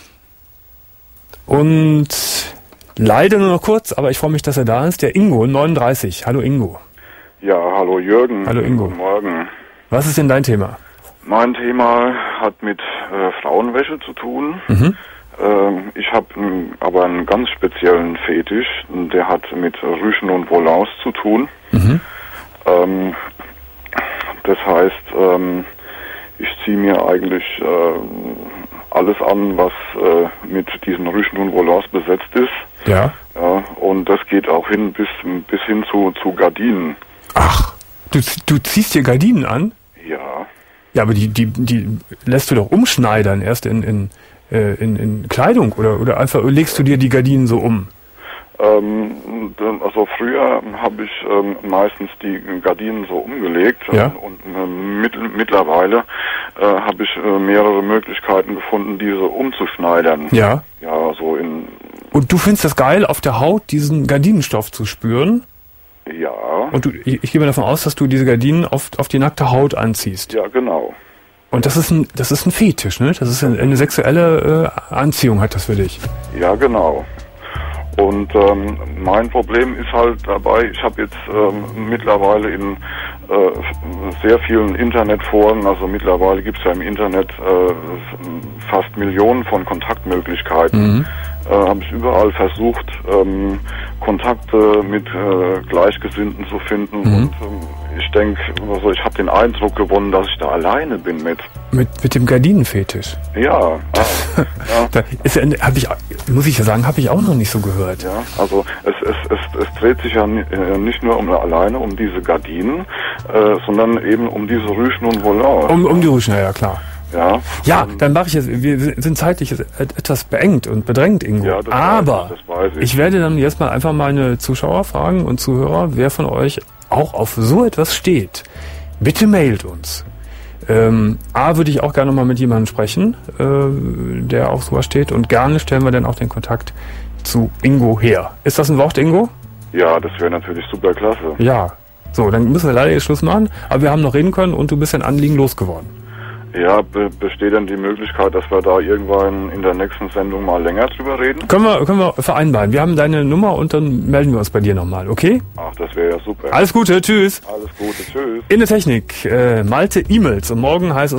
[SPEAKER 2] Und leider nur noch kurz, aber ich freue mich, dass er da ist, der Ingo, neununddreißig. Hallo Ingo.
[SPEAKER 8] Ja, hallo Jürgen.
[SPEAKER 2] Hallo Ingo.
[SPEAKER 8] Guten Morgen.
[SPEAKER 2] Was ist denn dein Thema?
[SPEAKER 8] Mein Thema hat mit äh, Frauenwäsche zu tun. Mhm. Ähm, ich habe aber einen ganz speziellen Fetisch, der hat mit Rüschen und Volants zu tun. Mhm. Ähm, das heißt, ähm, ich ziehe mir eigentlich äh, alles an, was äh, mit diesen Rüschen und Volants besetzt ist.
[SPEAKER 2] Ja.
[SPEAKER 8] Ja. Und das geht auch hin bis bis hin zu zu Gardinen.
[SPEAKER 2] Ach, du du ziehst dir Gardinen an?
[SPEAKER 8] Ja.
[SPEAKER 2] Ja, aber die, die, die lässt du doch umschneidern erst in, in, äh, in, in Kleidung oder, oder einfach legst du dir die Gardinen so um?
[SPEAKER 8] Ähm, also früher habe ich ähm, meistens die Gardinen so umgelegt
[SPEAKER 2] ja.
[SPEAKER 8] und äh, mit, mittlerweile äh, habe ich äh, mehrere Möglichkeiten gefunden, diese umzuschneidern.
[SPEAKER 2] Ja.
[SPEAKER 8] Ja, so in.
[SPEAKER 2] Und du findest das geil, auf der Haut diesen Gardinenstoff zu spüren?
[SPEAKER 8] Ja.
[SPEAKER 2] Und du, ich, ich gehe mal davon aus, dass du diese Gardinen auf, auf die nackte Haut anziehst.
[SPEAKER 8] Ja, genau.
[SPEAKER 2] Und das ist ein, das ist ein Fetisch, ne? Das ist eine, eine sexuelle äh, Anziehung, hat das für dich.
[SPEAKER 8] Ja, genau. Und ähm, mein Problem ist halt dabei, ich habe jetzt ähm, mittlerweile in äh, sehr vielen Internetforen, also mittlerweile gibt es ja im Internet äh, fast Millionen von Kontaktmöglichkeiten, mhm. äh, habe ich überall versucht, ähm, Kontakte mit äh, Gleichgesinnten zu finden. Mhm. Und ähm, ich denke, also ich habe den Eindruck gewonnen, dass ich da alleine bin mit.
[SPEAKER 2] Mit, mit dem Gardinenfetisch?
[SPEAKER 8] Ja. Ah, ja.
[SPEAKER 2] Da ist ja, hab ich, muss ich ja sagen, habe ich auch noch nicht so gehört.
[SPEAKER 8] Ja, also es, es, es, es dreht sich ja nicht nur um alleine um diese Gardinen, äh, sondern eben um diese Rüschen und Volants.
[SPEAKER 2] Um, um die Rüschen, ja klar.
[SPEAKER 8] Ja,
[SPEAKER 2] ja, dann mache ich jetzt, wir sind zeitlich etwas beengt und bedrängt, Ingo. Ja, das Aber weiß ich, das weiß ich. ich werde dann jetzt mal einfach meine Zuschauer fragen und Zuhörer, wer von euch auch auf so etwas steht. Bitte mailt uns. Ähm, A, würde ich auch gerne mal mit jemandem sprechen, äh, der auf sowas steht, und gerne stellen wir dann auch den Kontakt zu Ingo her. Ist das ein Wort, Ingo?
[SPEAKER 8] Ja, das wäre natürlich super klasse.
[SPEAKER 2] Ja, so, dann müssen wir leider jetzt Schluss machen, aber wir haben noch reden können und du bist dein Anliegen losgeworden.
[SPEAKER 8] Ja, be besteht denn die Möglichkeit, dass wir da irgendwann in der nächsten Sendung mal länger drüber reden?
[SPEAKER 2] Können wir, können wir vereinbaren. Wir haben deine Nummer und dann melden wir uns bei dir nochmal, okay?
[SPEAKER 8] Ach, das wäre ja super.
[SPEAKER 2] Alles Gute, tschüss.
[SPEAKER 8] Alles Gute, tschüss.
[SPEAKER 2] In der Technik, äh, Malte E-Mails und morgen heißt